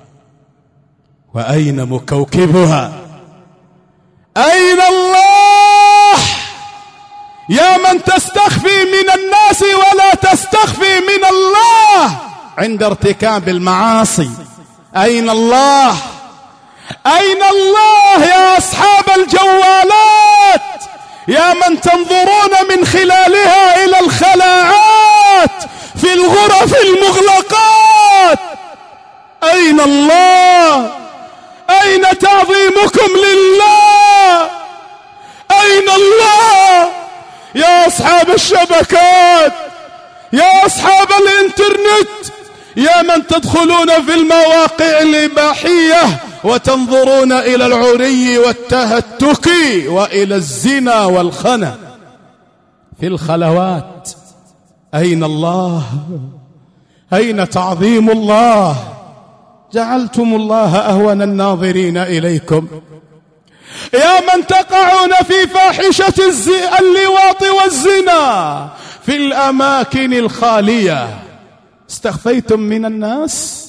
وأين مكوكبها؟ أين الله يا من تستخفي من الناس ولا تستخفي من الله عند ارتكاب المعاصي؟ أين الله؟ أين الله يا أصحاب الجوالات، يا من تنظرون من خلالها إلى الخلاعات في الغرف المغلقات؟ أين الله؟ أين تعظيمكم لله؟ أين الله يا أصحاب الشبكات، يا أصحاب الإنترنت، يا من تدخلون في المواقع الإباحية وتنظرون إلى العري والتهتك وإلى الزنا والخنا في الخلوات؟ أين الله؟ أين تعظيم الله؟ جعلتم الله أهون الناظرين إليكم. يا من تقعون في فاحشة اللواط والزنا في الأماكن الخالية، استخفيتم من الناس؟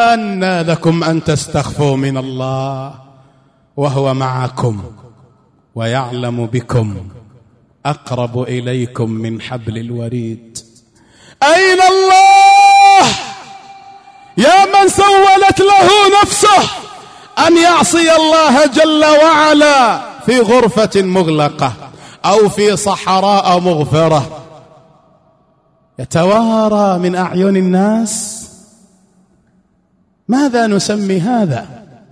أنى لكم أن تستخفوا من الله وهو معكم؟ ويعلم بكم أقرب إليكم من حبل الوريد. أين الله يا من سولت له نفسه أن يعصي الله جل وعلا في غرفة مغلقة أو في صحراء مغفرة، يتوارى من أعين الناس؟ ماذا نسمي هذا؟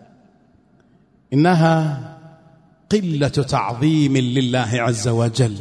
إنها قلة تعظيم لله عز وجل.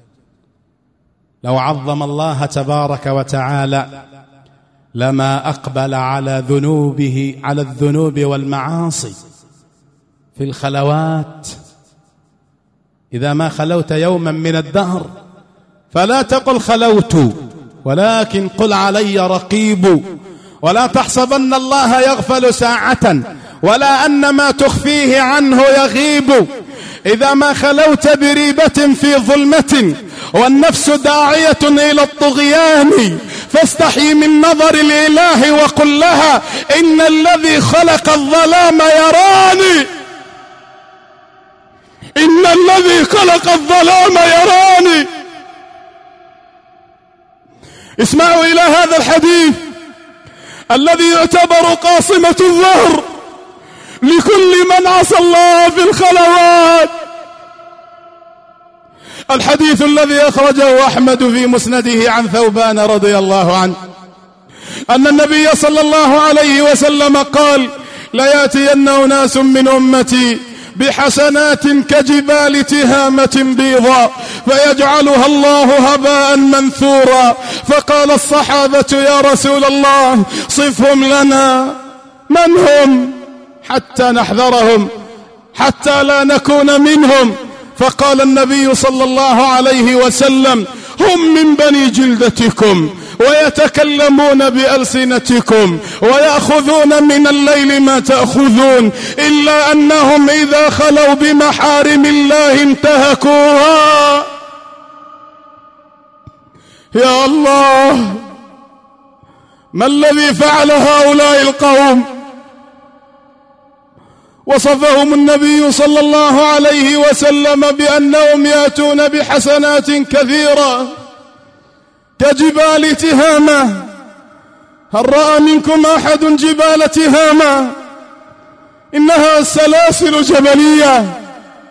لو عظم الله تبارك وتعالى لما أقبل على ذنوبه، على الذنوب والمعاصي في الخلوات. إذا ما خلوت يوما من الدهر فلا تقل خلوت، ولكن قل علي رقيب. ولا تحسبن الله يغفل ساعة ولا أن ما تخفيه عنه يغيب. إذا ما خلوت بريبة في ظلمة والنفس داعية إلى الطغيان فاستحي من نظر الإله وقل لها إن الذي خلق الظلام يراني، إن الذي خلق الظلام يراني. اسمعوا إلى هذا الحديث الذي يعتبر قاصمة الظهر لكل من عصى الله في الخلوات. الحديث الذي أخرجه أحمد في مسنده عن ثوبان رضي الله عنه أن النبي صلى الله عليه وسلم قال: ليأتين أناس من أمتي بحسنات كجبال تهامة بيضاء فيجعلها الله هباء منثورا. فقال الصحابة: يا رسول الله صفهم لنا، من هم حتى نحذرهم حتى لا نكون منهم؟ فقال النبي صلى الله عليه وسلم: هم من بني جلدتكم ويتكلمون بألسنتكم ويأخذون من الليل ما تأخذون، إلا أنهم إذا خلوا بمحارم الله انتهكوها. يا الله، ما الذي فعل هؤلاء القوم؟ وصفهم النبي صلى الله عليه وسلم بأنهم يأتون بحسنات كثيرة كجبال تهامة. هل رأى منكم أحد جبال تهامة؟ إنها سلاسل جبلية.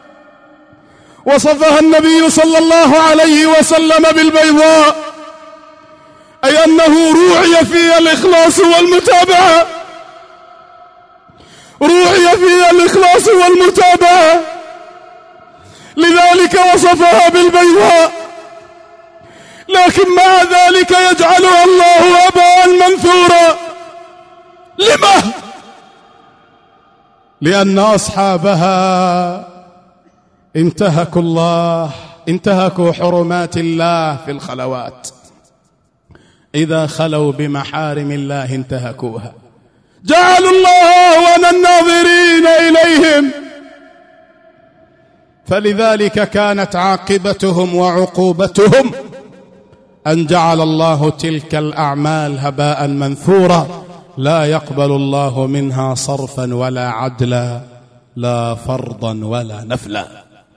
وصفها النبي صلى الله عليه وسلم بالبيضاء، أي أنه روعي فيها الإخلاص والمتابعة، روعي فيها الإخلاص والمتابعة، لذلك وصفها بالبيضاء. لكن مع ذلك يجعلها الله هباء منثورا. لما؟ لأن أصحابها انتهكوا الله، انتهكوا حرمات الله في الخلوات. إذا خلوا بمحارم الله انتهكوها، جعلوا الله أهون الناظرين إليهم. فلذلك كانت عاقبتهم وعقوبتهم أن جعل الله تلك الأعمال هباء منثورا، لا يقبل الله منها صرفا ولا عدلا، لا فرضا ولا نفلا.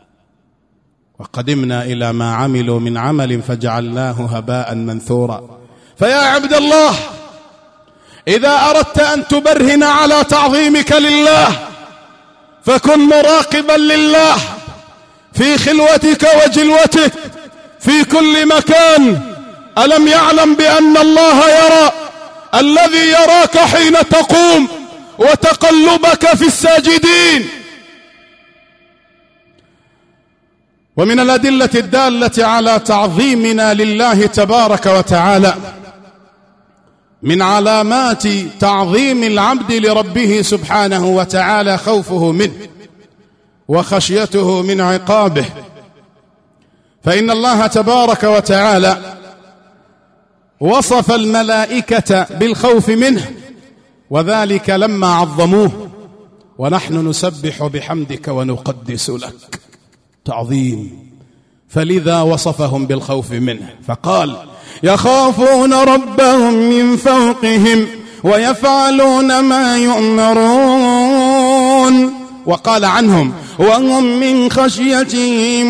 وقدمنا إلى ما عملوا من عمل فجعلناه هباء منثورا. فيا عبد الله، إذا أردت أن تبرهن على تعظيمك لله فكن مراقبا لله في خلوتك وجلوتك في كل مكان. ألم يعلم بأن الله يرى؟ الذي يراك حين تقوم وتقلبك في الساجدين. ومن الأدلة الدالة على تعظيمنا لله تبارك وتعالى، من علامات تعظيم العبد لربه سبحانه وتعالى خوفه منه وخشيته من عقابه. فإن الله تبارك وتعالى وصف الملائكة بالخوف منه، وذلك لما عظموه. ونحن نسبح بحمدك ونقدس لك، تعظيم. فلذا وصفهم بالخوف منه فقال: يخافون ربهم من فوقهم ويفعلون ما يؤمرون. وقال عنهم وهم من خشيته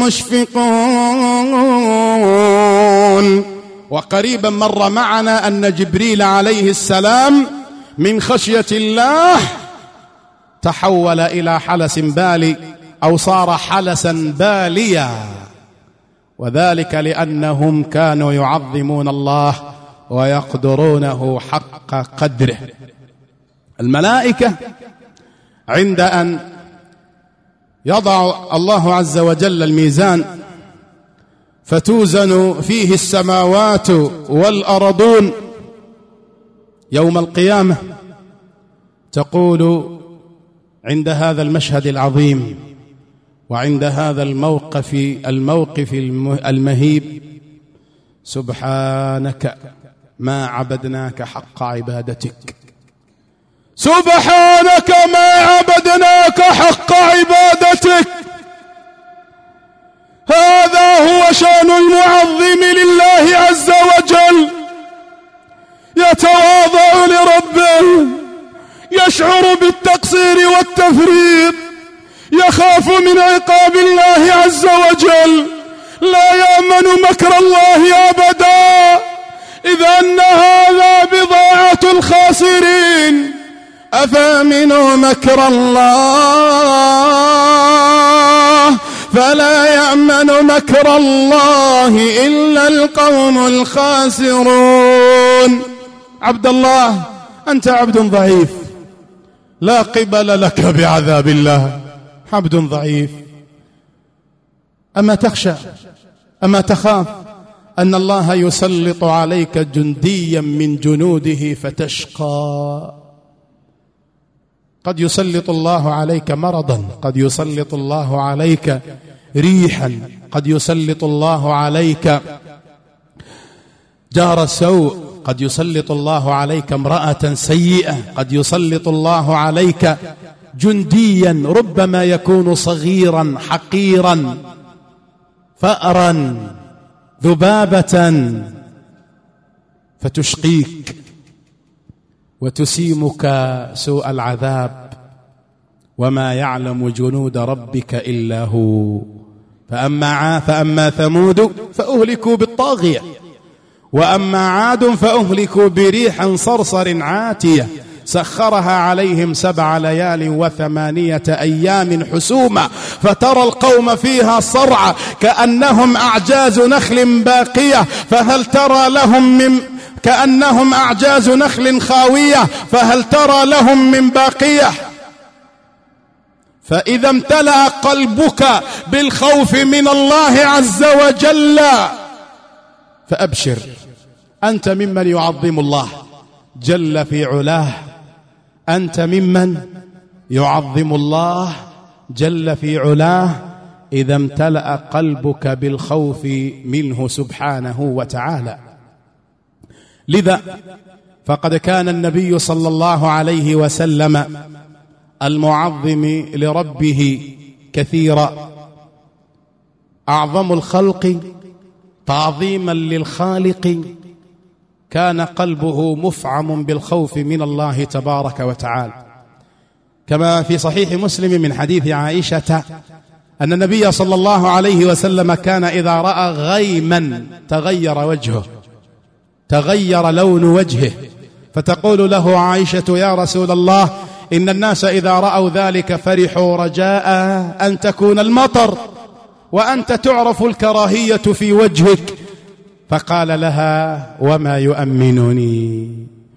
مشفقون. وقريبا مر معنا أن جبريل عليه السلام من خشية الله تحول إلى حلس بالي أو صار حلسا باليا، وذلك لأنهم كانوا يعظمون الله ويقدرونه حق قدره. الملائكة عند أن يضع الله عز وجل الميزان فتوزن فيه السماوات والأرضون يوم القيامة، تقول عند هذا المشهد العظيم وعند هذا الموقف المهيب سبحانك ما عبدناك حق عبادتك، سبحانك ما عبدناك حق عبادتك. هذا هو شأن المعظم لله عز وجل، يتواضع لربه، يشعر بالتقصير والتفريط، يخاف من عقاب الله عز وجل، لا يأمن مكر الله أبدا، إذ أن هذا بضاعة الخاسرين. أفأمنوا مكر الله فلا يأمن مكر الله إلا القوم الخاسرون. عبد الله، أنت عبد ضعيف لا قبل لك بعذاب الله، عبد ضعيف. أما تخشى، أما تخاف أن الله يسلط عليك جنديا من جنوده فتشقى؟ قد يسلط الله عليك مرضا، قد يسلط الله عليك ريحا، قد يسلط الله عليك جار سوء، قد يسلط الله عليك امرأة سيئة، قد يسلط الله عليك جنديا ربما يكون صغيرا حقيرا، فأرا، ذبابة، فتشقيك وتسيمك سوء العذاب. وما يعلم جنود ربك إلا هو. فأما ثمود فأهلكوا بالطاغية، وأما عاد فأهلكوا بريح صرصر عاتية سخرها عليهم 7 ليال و8 أيام حسوما فترى القوم فيها صرعى كأنهم أعجاز نخل باقية فهل ترى لهم من كأنهم أعجاز نخل خاوية فهل ترى لهم من باقية. فإذا امتلأ قلبك بالخوف من الله عز وجل فأبشر، أنت ممن يعظم الله جل في علاه، أنت ممن يعظم الله جل في علاه إذا امتلأ قلبك بالخوف منه سبحانه وتعالى. لذا فقد كان النبي صلى الله عليه وسلم المعظم لربه كثيرا، أعظم الخلق تعظيما للخالق كان قلبه مفعم بالخوف من الله تبارك وتعالى، كما في صحيح مسلم من حديث عائشة أن النبي صلى الله عليه وسلم كان إذا رأى غيما تغير وجهه، تغير لون وجهه، فتقول له عائشة يا رسول الله إن الناس إذا رأوا ذلك فرحوا رجاء أن تكون المطر وأنت تعرف الكراهية في وجهك، فقال لها وما يؤمنني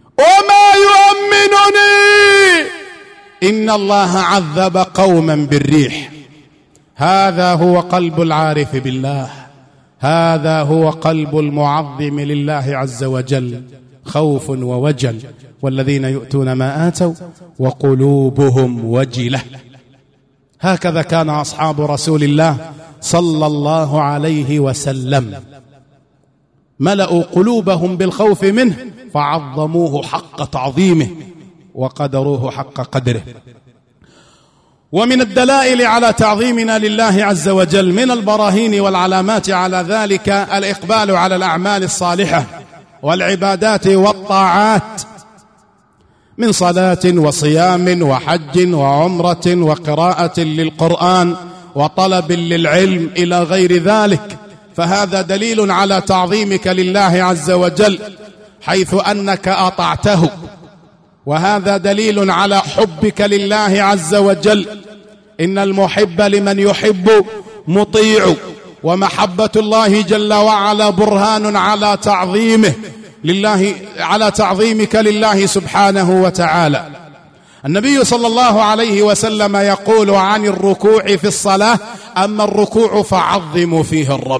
إن الله عذب قوما بالريح. هذا هو قلب العارف بالله، هذا هو قلب المعظم لله عز وجل، خوف ووجل، والذين يؤتون ما آتوا وقلوبهم وجلة. هكذا كان أصحاب رسول الله صلى الله عليه وسلم، ملأوا قلوبهم بالخوف منه فعظموه حق تعظيمه وقدروه حق قدره. ومن الدلائل على تعظيمنا لله عز وجل من البراهين والعلامات على ذلك الإقبال على الأعمال الصالحة والعبادات والطاعات. من صلاة وصيام وحج وعمرة وقراءة للقرآن وطلب للعلم إلى غير ذلك، فهذا دليل على تعظيمك لله عز وجل حيث أنك أطعته، وهذا دليل على حبك لله عز وجل. إن المحب لمن يحب مطيع، ومحبة الله جل وعلا برهان على تعظيمه لله، على تعظيمك لله سبحانه وتعالى. النبي صلى الله عليه وسلم يقول عن الركوع في الصلاة: أما الركوع فعظموا فيه الرب،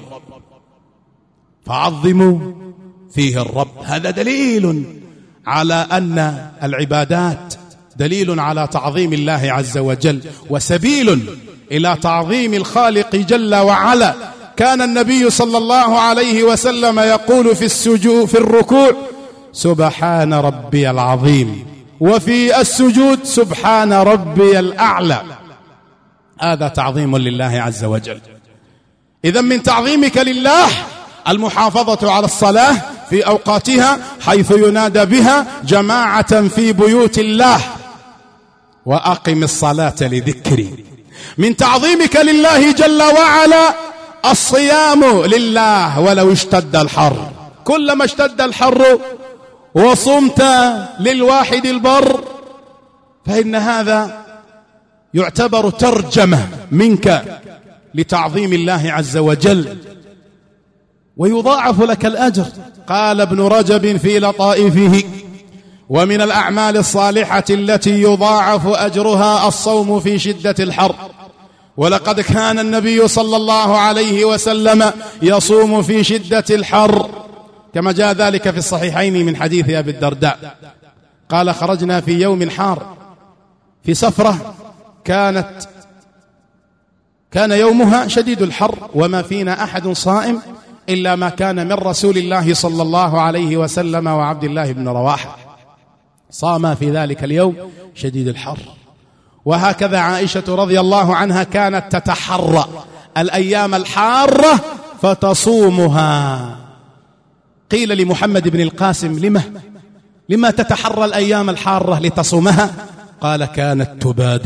فعظموا فيه الرب. هذا دليل على أن العبادات دليل على تعظيم الله عز وجل وسبيل إلى تعظيم الخالق جل وعلا. كان النبي صلى الله عليه وسلم يقول في السجود في الركوع: سبحان ربي العظيم، وفي السجود: سبحان ربي الأعلى. هذا تعظيم لله عز وجل. إذن من تعظيمك لله المحافظة على الصلاة في أوقاتها حيث ينادى بها جماعة في بيوت الله: وأقم الصلاة لذكري. من تعظيمك لله جل وعلا الصيام لله ولو اشتد الحر. كلما اشتد الحر وصمت للواحد البر فإن هذا يعتبر ترجمة منك لتعظيم الله عز وجل، ويضاعف لك الأجر. قال ابن رجب في لطائفه: ومن الأعمال الصالحة التي يضاعف أجرها الصوم في شدة الحر. ولقد كان النبي صلى الله عليه وسلم يصوم في شدة الحر، كما جاء ذلك في الصحيحين من حديث أبي الدرداء قال: خرجنا في يوم حار في سفرة كان يومها شديد الحر، وما فينا أحد صائم إلا ما كان من رسول الله صلى الله عليه وسلم وعبد الله بن رواحة، صام في ذلك اليوم شديد الحر. وهكذا عائشة رضي الله عنها كانت تتحرى الأيام الحارة فتصومها. قيل لمحمد بن القاسم: لما تتحرى الأيام الحارة لتصومها؟ قال: كانت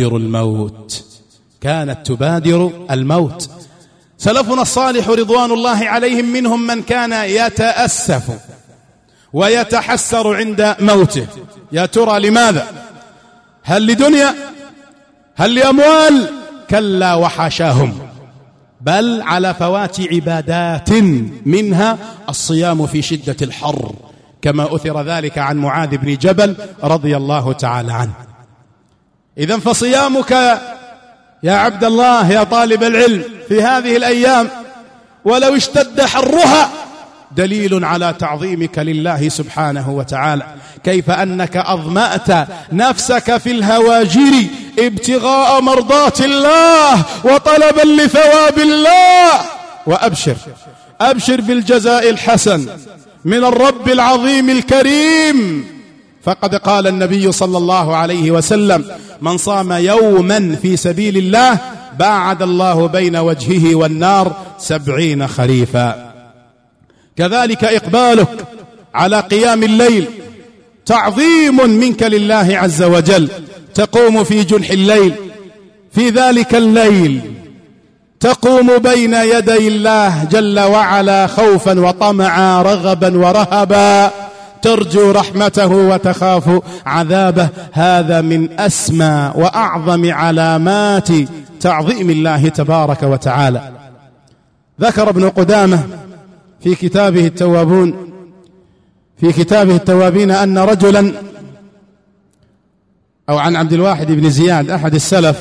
تبادر الموت. سلفنا الصالح رضوان الله عليهم منهم من كان يتأسف ويتحسر عند موته. يا ترى لماذا؟ هل لدنيا؟ هل لأموال؟ كلا وحاشاهم، بل على فوات عبادات منها الصيام في شدة الحر، كما أثر ذلك عن معاذ بن جبل رضي الله تعالى عنه. إذن فصيامك يا عبد الله يا طالب العلم في هذه الأيام ولو اشتد حرها دليل على تعظيمك لله سبحانه وتعالى، كيف أنك أظمأت نفسك في الهواجر ابتغاء مرضات الله وطلبا لثواب الله. وأبشر بالجزاء الحسن من الرب العظيم الكريم، فقد قال النبي صلى الله عليه وسلم: من صام يوما في سبيل الله باعد الله بين وجهه والنار 70 خريفا. كذلك إقبالك على قيام الليل تعظيم منك لله عز وجل. تقوم في جنح الليل، في ذلك الليل تقوم بين يدي الله جل وعلا خوفا وطمعا، رغبا ورهبا، ترجو رحمته وتخاف عذابه. هذا من أسمى وأعظم علامات تعظيم الله تبارك وتعالى. ذكر ابن قدامة في كتابه التوابين أن رجلا، أو عن عبد الواحد بن زياد أحد السلف،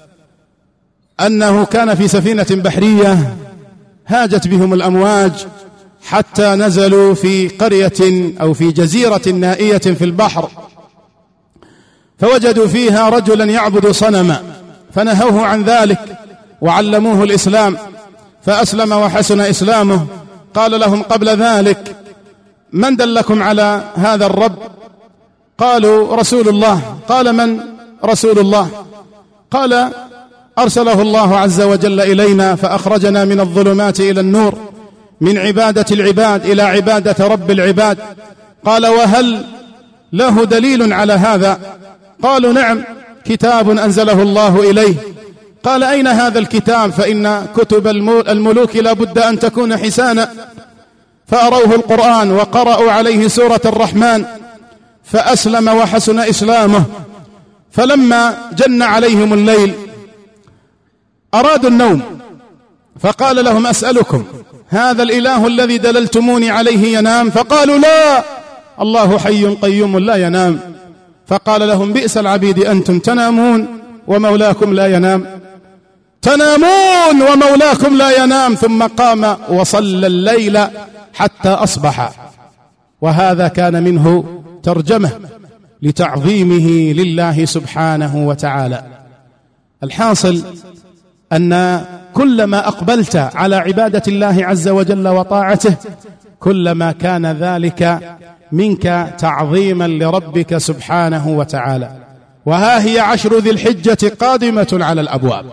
أنه كان في سفينة بحرية هاجت بهم الأمواج حتى نزلوا في قرية أو في جزيرة نائية في البحر، فوجدوا فيها رجلا يعبد صنما، فنهوه عن ذلك وعلموه الإسلام، فأسلم وحسن إسلامه. قال لهم قبل ذلك: من دلكم على هذا الرب؟ قالوا: رسول الله. قال: من رسول الله؟ قال: أرسله الله عز وجل إلينا فأخرجنا من الظلمات إلى النور، من عبادة العباد إلى عبادة رب العباد. قال: وهل له دليل على هذا؟ قالوا نعم، كتاب أنزله الله إليه. قال أين هذا الكتاب؟ فإن كتب الملوك لا بد أن تكون حسانا. فأروه القرآن وقرأوا عليه سورة الرحمن فأسلم وحسن إسلامه. فلما جن عليهم الليل أرادوا النوم، فقال لهم أسألكم هذا الإله الذي دللتموني عليه ينام؟ فقالوا لا، الله حي قيوم لا ينام. فقال لهم بئس العبيد أنتم، تنامون ومولاكم لا ينام، تنامون ومولاكم لا ينام. ثم قام وصلى الليل حتى أصبح. وهذا كان منه ترجمة لتعظيمه لله سبحانه وتعالى. الحاصل أن كلما أقبلت على عبادة الله عز وجل وطاعته كلما كان ذلك منك تعظيما لربك سبحانه وتعالى. وها هي 10 ذي الحجة قادمة على الأبواب،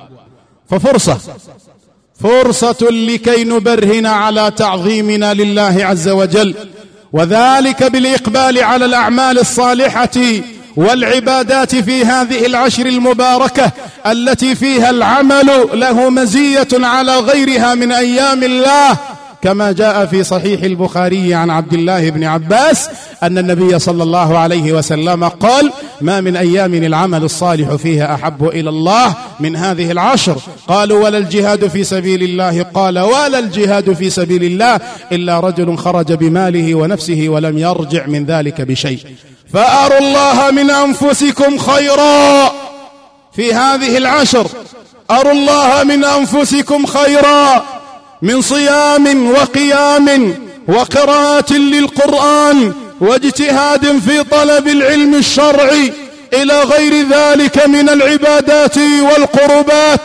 فرصة لكي نبرهن على تعظيمنا لله عز وجل، وذلك بالإقبال على الأعمال الصالحة والعبادات في هذه 10 المباركة التي فيها العمل له مزية على غيرها من أيام الله، كما جاء في صحيح البخاري عن عبد الله بن عباس أن النبي صلى الله عليه وسلم قال: ما من أيام العمل الصالح فيها أحب إلى الله من هذه 10. قالوا: ولا الجهاد في سبيل الله؟ قال: ولا الجهاد في سبيل الله إلا رجل خرج بماله ونفسه ولم يرجع من ذلك بشيء. فأروا الله من أنفسكم خيرا في هذه 10، أروا الله من أنفسكم خيرا من صيام وقيام وقراءة للقرآن واجتهاد في طلب العلم الشرعي إلى غير ذلك من العبادات والقربات.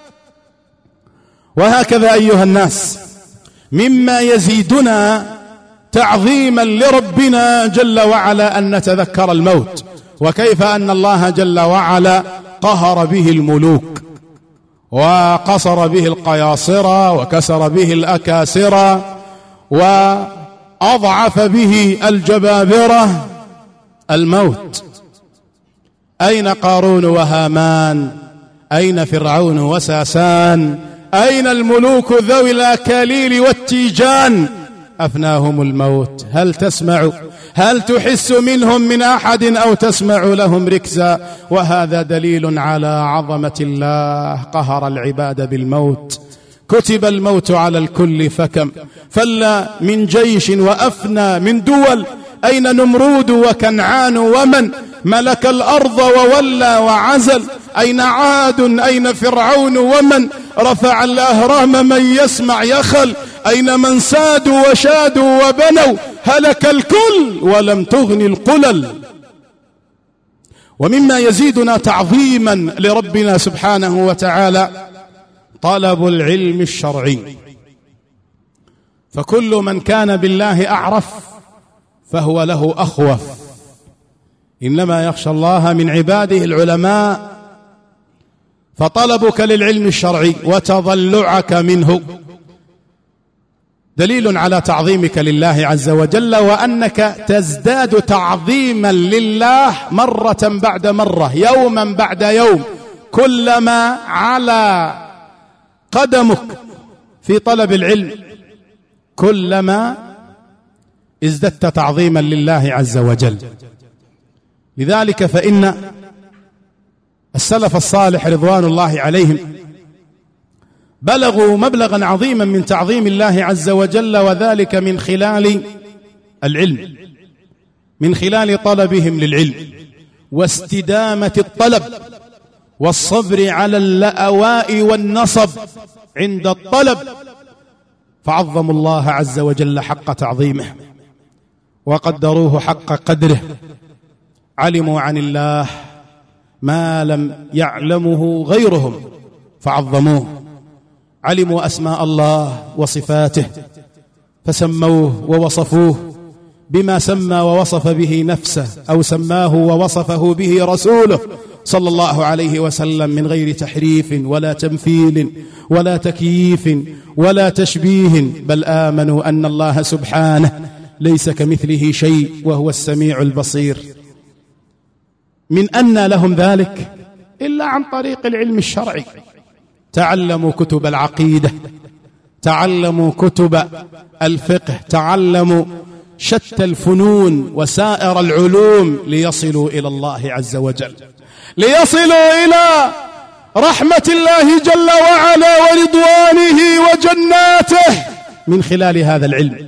وهكذا أيها الناس، مما يزيدنا تعظيما لربنا جل وعلا أن نتذكر الموت، وكيف أن الله جل وعلا قهر به الملوك وقصر به القياصرة وكسر به الأكاسرة وأضعف به الجبابرة. الموت. أين قارون وهامان؟ أين فرعون وساسان؟ أين الملوك ذوي الأكاليل والتيجان؟ أفناهم الموت. هل تحس منهم من أحد أو تسمع لهم ركزا؟ وهذا دليل على عظمة الله، قهر العباد بالموت. كتب الموت على الكل فكم فل من جيش وأفنى من دول. أين نمرود وكنعان ومن ملك الأرض وولى وعزل؟ أين عاد؟ أين فرعون ومن رفع الأهرام؟ من يسمع يخل. أين من سادوا وشادوا وبنوا؟ هلك الكل ولم تغن القلل. ومما يزيدنا تعظيما لربنا سبحانه وتعالى طلب العلم الشرعي. فكل من كان بالله أعرف فهو له أخوف. إنما يخشى الله من عباده العلماء. فطلبك للعلم الشرعي وتضلعك منه دليل على تعظيمك لله عز وجل، وأنك تزداد تعظيما لله مرة بعد مرة، يوما بعد يوم. كلما على قدمك في طلب العلم كلما ازددت تعظيما لله عز وجل. لذلك فإن السلف الصالح رضوان الله عليهم بلغوا مبلغا عظيما من تعظيم الله عز وجل، وذلك من خلال العلم، من خلال طلبهم للعلم واستدامة الطلب والصبر على اللأواء والنصب عند الطلب. فعظموا الله عز وجل حق تعظيمه وقدروه حق قدره. علموا عن الله ما لم يعلمه غيرهم فعظموه. علموا أسماء الله وصفاته فسموه ووصفوه بما سمى ووصف به نفسه أو سماه ووصفه به رسوله صلى الله عليه وسلم، من غير تحريف ولا تمثيل ولا تكييف ولا تشبيه، بل آمنوا أن الله سبحانه ليس كمثله شيء وهو السميع البصير. من أن لهم ذلك إلا عن طريق العلم الشرعي. تعلموا كتب العقيدة، تعلموا كتب الفقه، تعلموا شتى الفنون وسائر العلوم ليصلوا إلى الله عز وجل، ليصلوا إلى رحمة الله جل وعلا ورضوانه وجناته من خلال هذا العلم.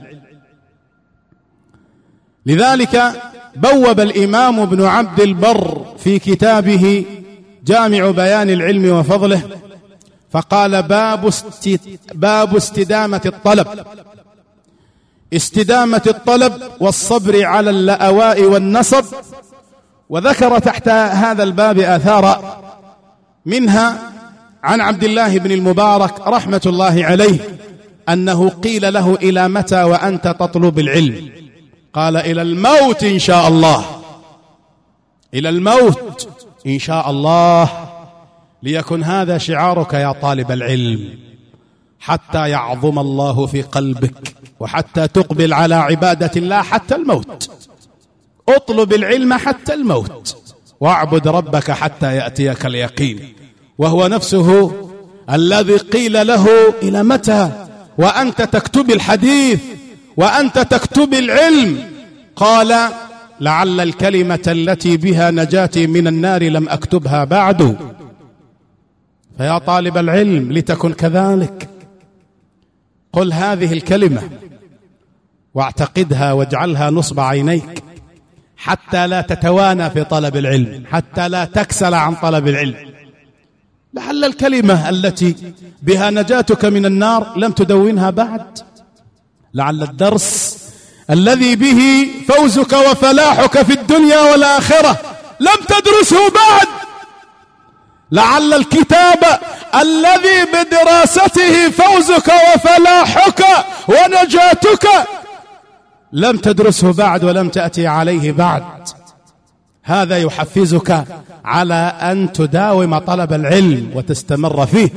لذلك بوب الإمام ابن عبد البر في كتابه جامع بيان العلم وفضله فقال: باب استدامة الطلب، استدامة الطلب والصبر على اللأواء والنصب. وذكر تحت هذا الباب آثارا، منها عن عبد الله بن المبارك رحمة الله عليه أنه قيل له: إلى متى وأنت تطلب العلم؟ قال: إلى الموت إن شاء الله، إلى الموت إن شاء الله. ليكن هذا شعارك يا طالب العلم حتى يعظم الله في قلبك وحتى تقبل على عبادة الله حتى الموت. اطلب العلم حتى الموت، واعبد ربك حتى يأتيك اليقين، وهو نفسه الذي قيل له: إلى متى وأنت تكتب الحديث وأنت تكتب العلم؟ قال: لعل الكلمة التي بها نجاتي من النار لم أكتبها بعد. فيا طالب العلم لتكن كذلك، قل هذه الكلمة واعتقدها واجعلها نصب عينيك حتى لا تتوانى في طلب العلم، حتى لا تكسل عن طلب العلم. لعل الكلمة التي بها نجاتك من النار لم تدونها بعد، لعل الدرس الذي به فوزك وفلاحك في الدنيا والآخرة لم تدرسه بعد، لعل الكتاب الذي بدراسته فوزك وفلاحك ونجاتك لم تدرسه بعد ولم تأتي عليه بعد. هذا يحفزك على أن تداوم طلب العلم وتستمر فيه.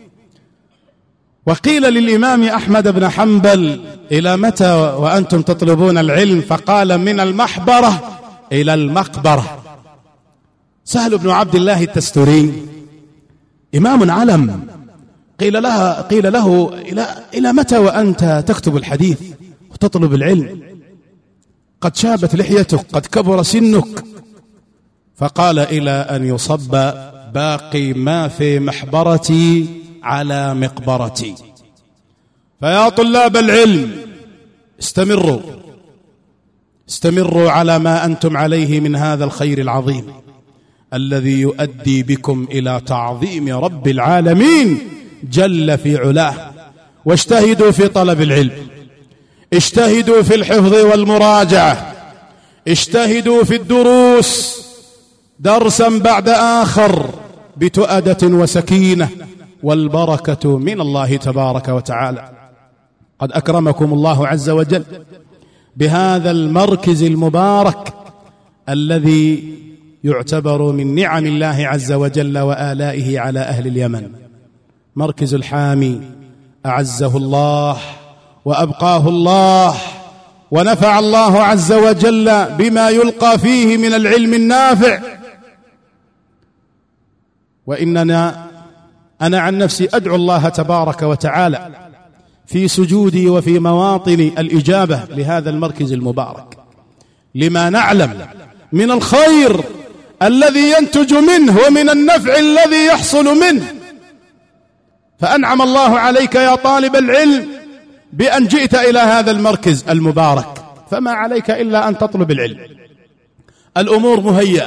وقيل للإمام أحمد بن حنبل: إلى متى وأنتم تطلبون العلم؟ فقال: من المحبرة إلى المقبرة. سهل بن عبد الله التستوري إمام علم، قيل له إلى متى وأنت تكتب الحديث وتطلب العلم؟ قد شابت لحيتك، قد كبر سنك. فقال: إلى أن يصب باقي ما في محبرتي على مقبرتي. فيا طلاب العلم استمروا على ما أنتم عليه من هذا الخير العظيم الذي يؤدي بكم إلى تعظيم رب العالمين جل في علاه. واجتهدوا في طلب العلم، اجتهدوا في الحفظ والمراجعة، اجتهدوا في الدروس درسا بعد آخر بتؤدة وسكينة، والبركة من الله تبارك وتعالى. قد أكرمكم الله عز وجل بهذا المركز المبارك الذي يعتبر من نعم الله عز وجل وآلائه على أهل اليمن. مركز الحامي أعزه الله وأبقاه الله، ونفع الله عز وجل بما يلقى فيه من العلم النافع. أنا عن نفسي أدعو الله تبارك وتعالى في سجودي وفي مواطن الإجابة لهذا المركز المبارك، لما نعلم من الخير الذي ينتج منه ومن النفع الذي يحصل منه. فأنعم الله عليك يا طالب العلم بأن جئت إلى هذا المركز المبارك، فما عليك إلا أن تطلب العلم. الأمور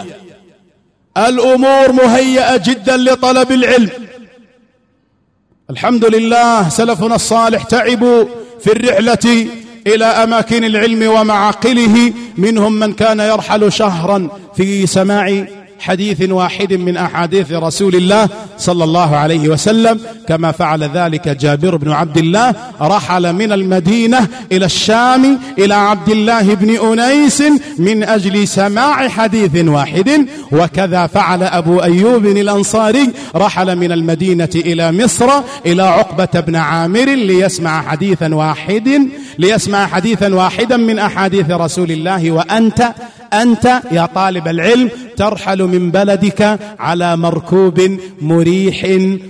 مهيئة جدا لطلب العلم. الحمد لله، سلفنا الصالح تعبوا في الرحلة إلى أماكن العلم ومعاقله، منهم من كان يرحل شهرا في سماع حديث واحد من أحاديث رسول الله صلى الله عليه وسلم، كما فعل ذلك جابر بن عبد الله، رحل من المدينة إلى الشام إلى عبد الله بن أنيس من أجل سماع حديث واحد. وكذا فعل أبو أيوب الأنصاري، رحل من المدينة إلى مصر إلى عقبة بن عامر ليسمع حديثا واحدا من أحاديث رسول الله. وأنت يا طالب العلم ترحل من بلدك على مركوب مريح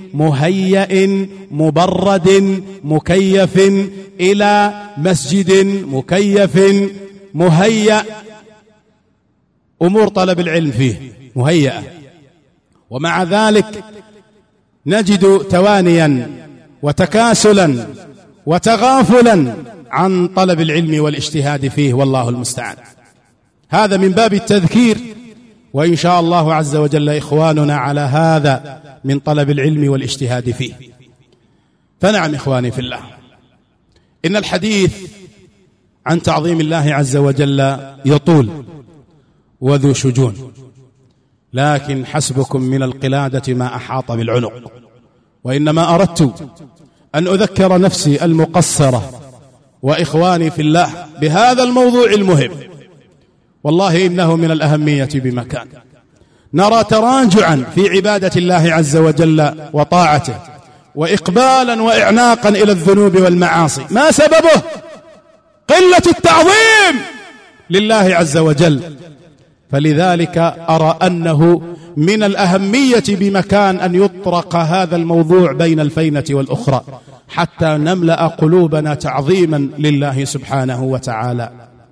مهيأ مبرد مكيف إلى مسجد مكيف مهيأ، أمور طلب العلم فيه مهيئة، ومع ذلك نجد توانيا وتكاسلا وتغافلا عن طلب العلم والاجتهاد فيه، والله المستعان. هذا من باب التذكير، وإن شاء الله عز وجل إخواننا على هذا من طلب العلم والاجتهاد فيه. فنعم إخواني في الله، إن الحديث عن تعظيم الله عز وجل يطول وذو شجون، لكن حسبكم من القلادة ما أحاط بالعنق. وإنما أردت أن أذكر نفسي المقصرة وإخواني في الله بهذا الموضوع المهم، والله إنه من الأهمية بمكان. نرى تراجعا في عبادة الله عز وجل وطاعته، وإقبالا وإعناقا إلى الذنوب والمعاصي. ما سببه؟ قلة التعظيم لله عز وجل. فلذلك أرى أنه من الأهمية بمكان أن يطرق هذا الموضوع بين الفينة والأخرى، حتى نملأ قلوبنا تعظيما لله سبحانه وتعالى.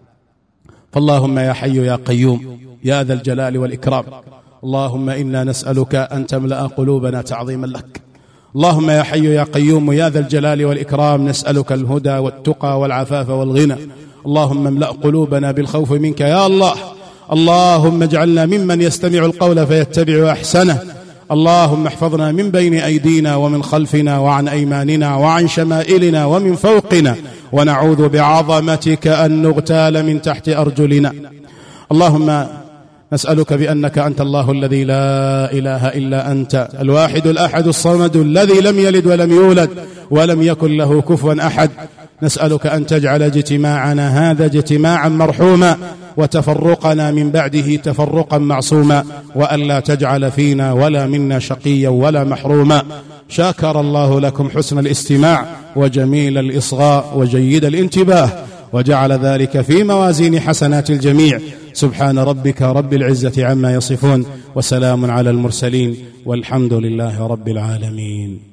فاللهم يا حي يا قيوم يا ذا الجلال والإكرام، اللهم إنا نسألك أن تملأ قلوبنا تعظيما لك. اللهم يا حي يا قيوم يا ذا الجلال والإكرام، نسألك الهدى والتقى والعفاف والغنى. اللهم املأ قلوبنا بالخوف منك يا الله. اللهم اجعلنا ممن يستمع القول فيتبع أحسنه. اللهم احفظنا من بين أيدينا ومن خلفنا وعن أيماننا وعن شمائلنا ومن فوقنا، ونعوذ بعظمتك أن نغتال من تحت أرجلنا. اللهم نسألك بأنك أنت الله الذي لا إله إلا أنت، الواحد الأحد الصمد الذي لم يلد ولم يولد ولم يكن له كفوا أحد. نسألك أن تجعل اجتماعنا هذا اجتماعا مرحوما، وتفرقنا من بعده تفرقا معصوما، وأن لا تجعل فينا ولا منا شقيا ولا محروما. شكر الله لكم حسن الاستماع وجميل الإصغاء وجيد الانتباه، وجعل ذلك في موازين حسنات الجميع. سبحان ربك رب العزة عما يصفون، وسلام على المرسلين، والحمد لله رب العالمين.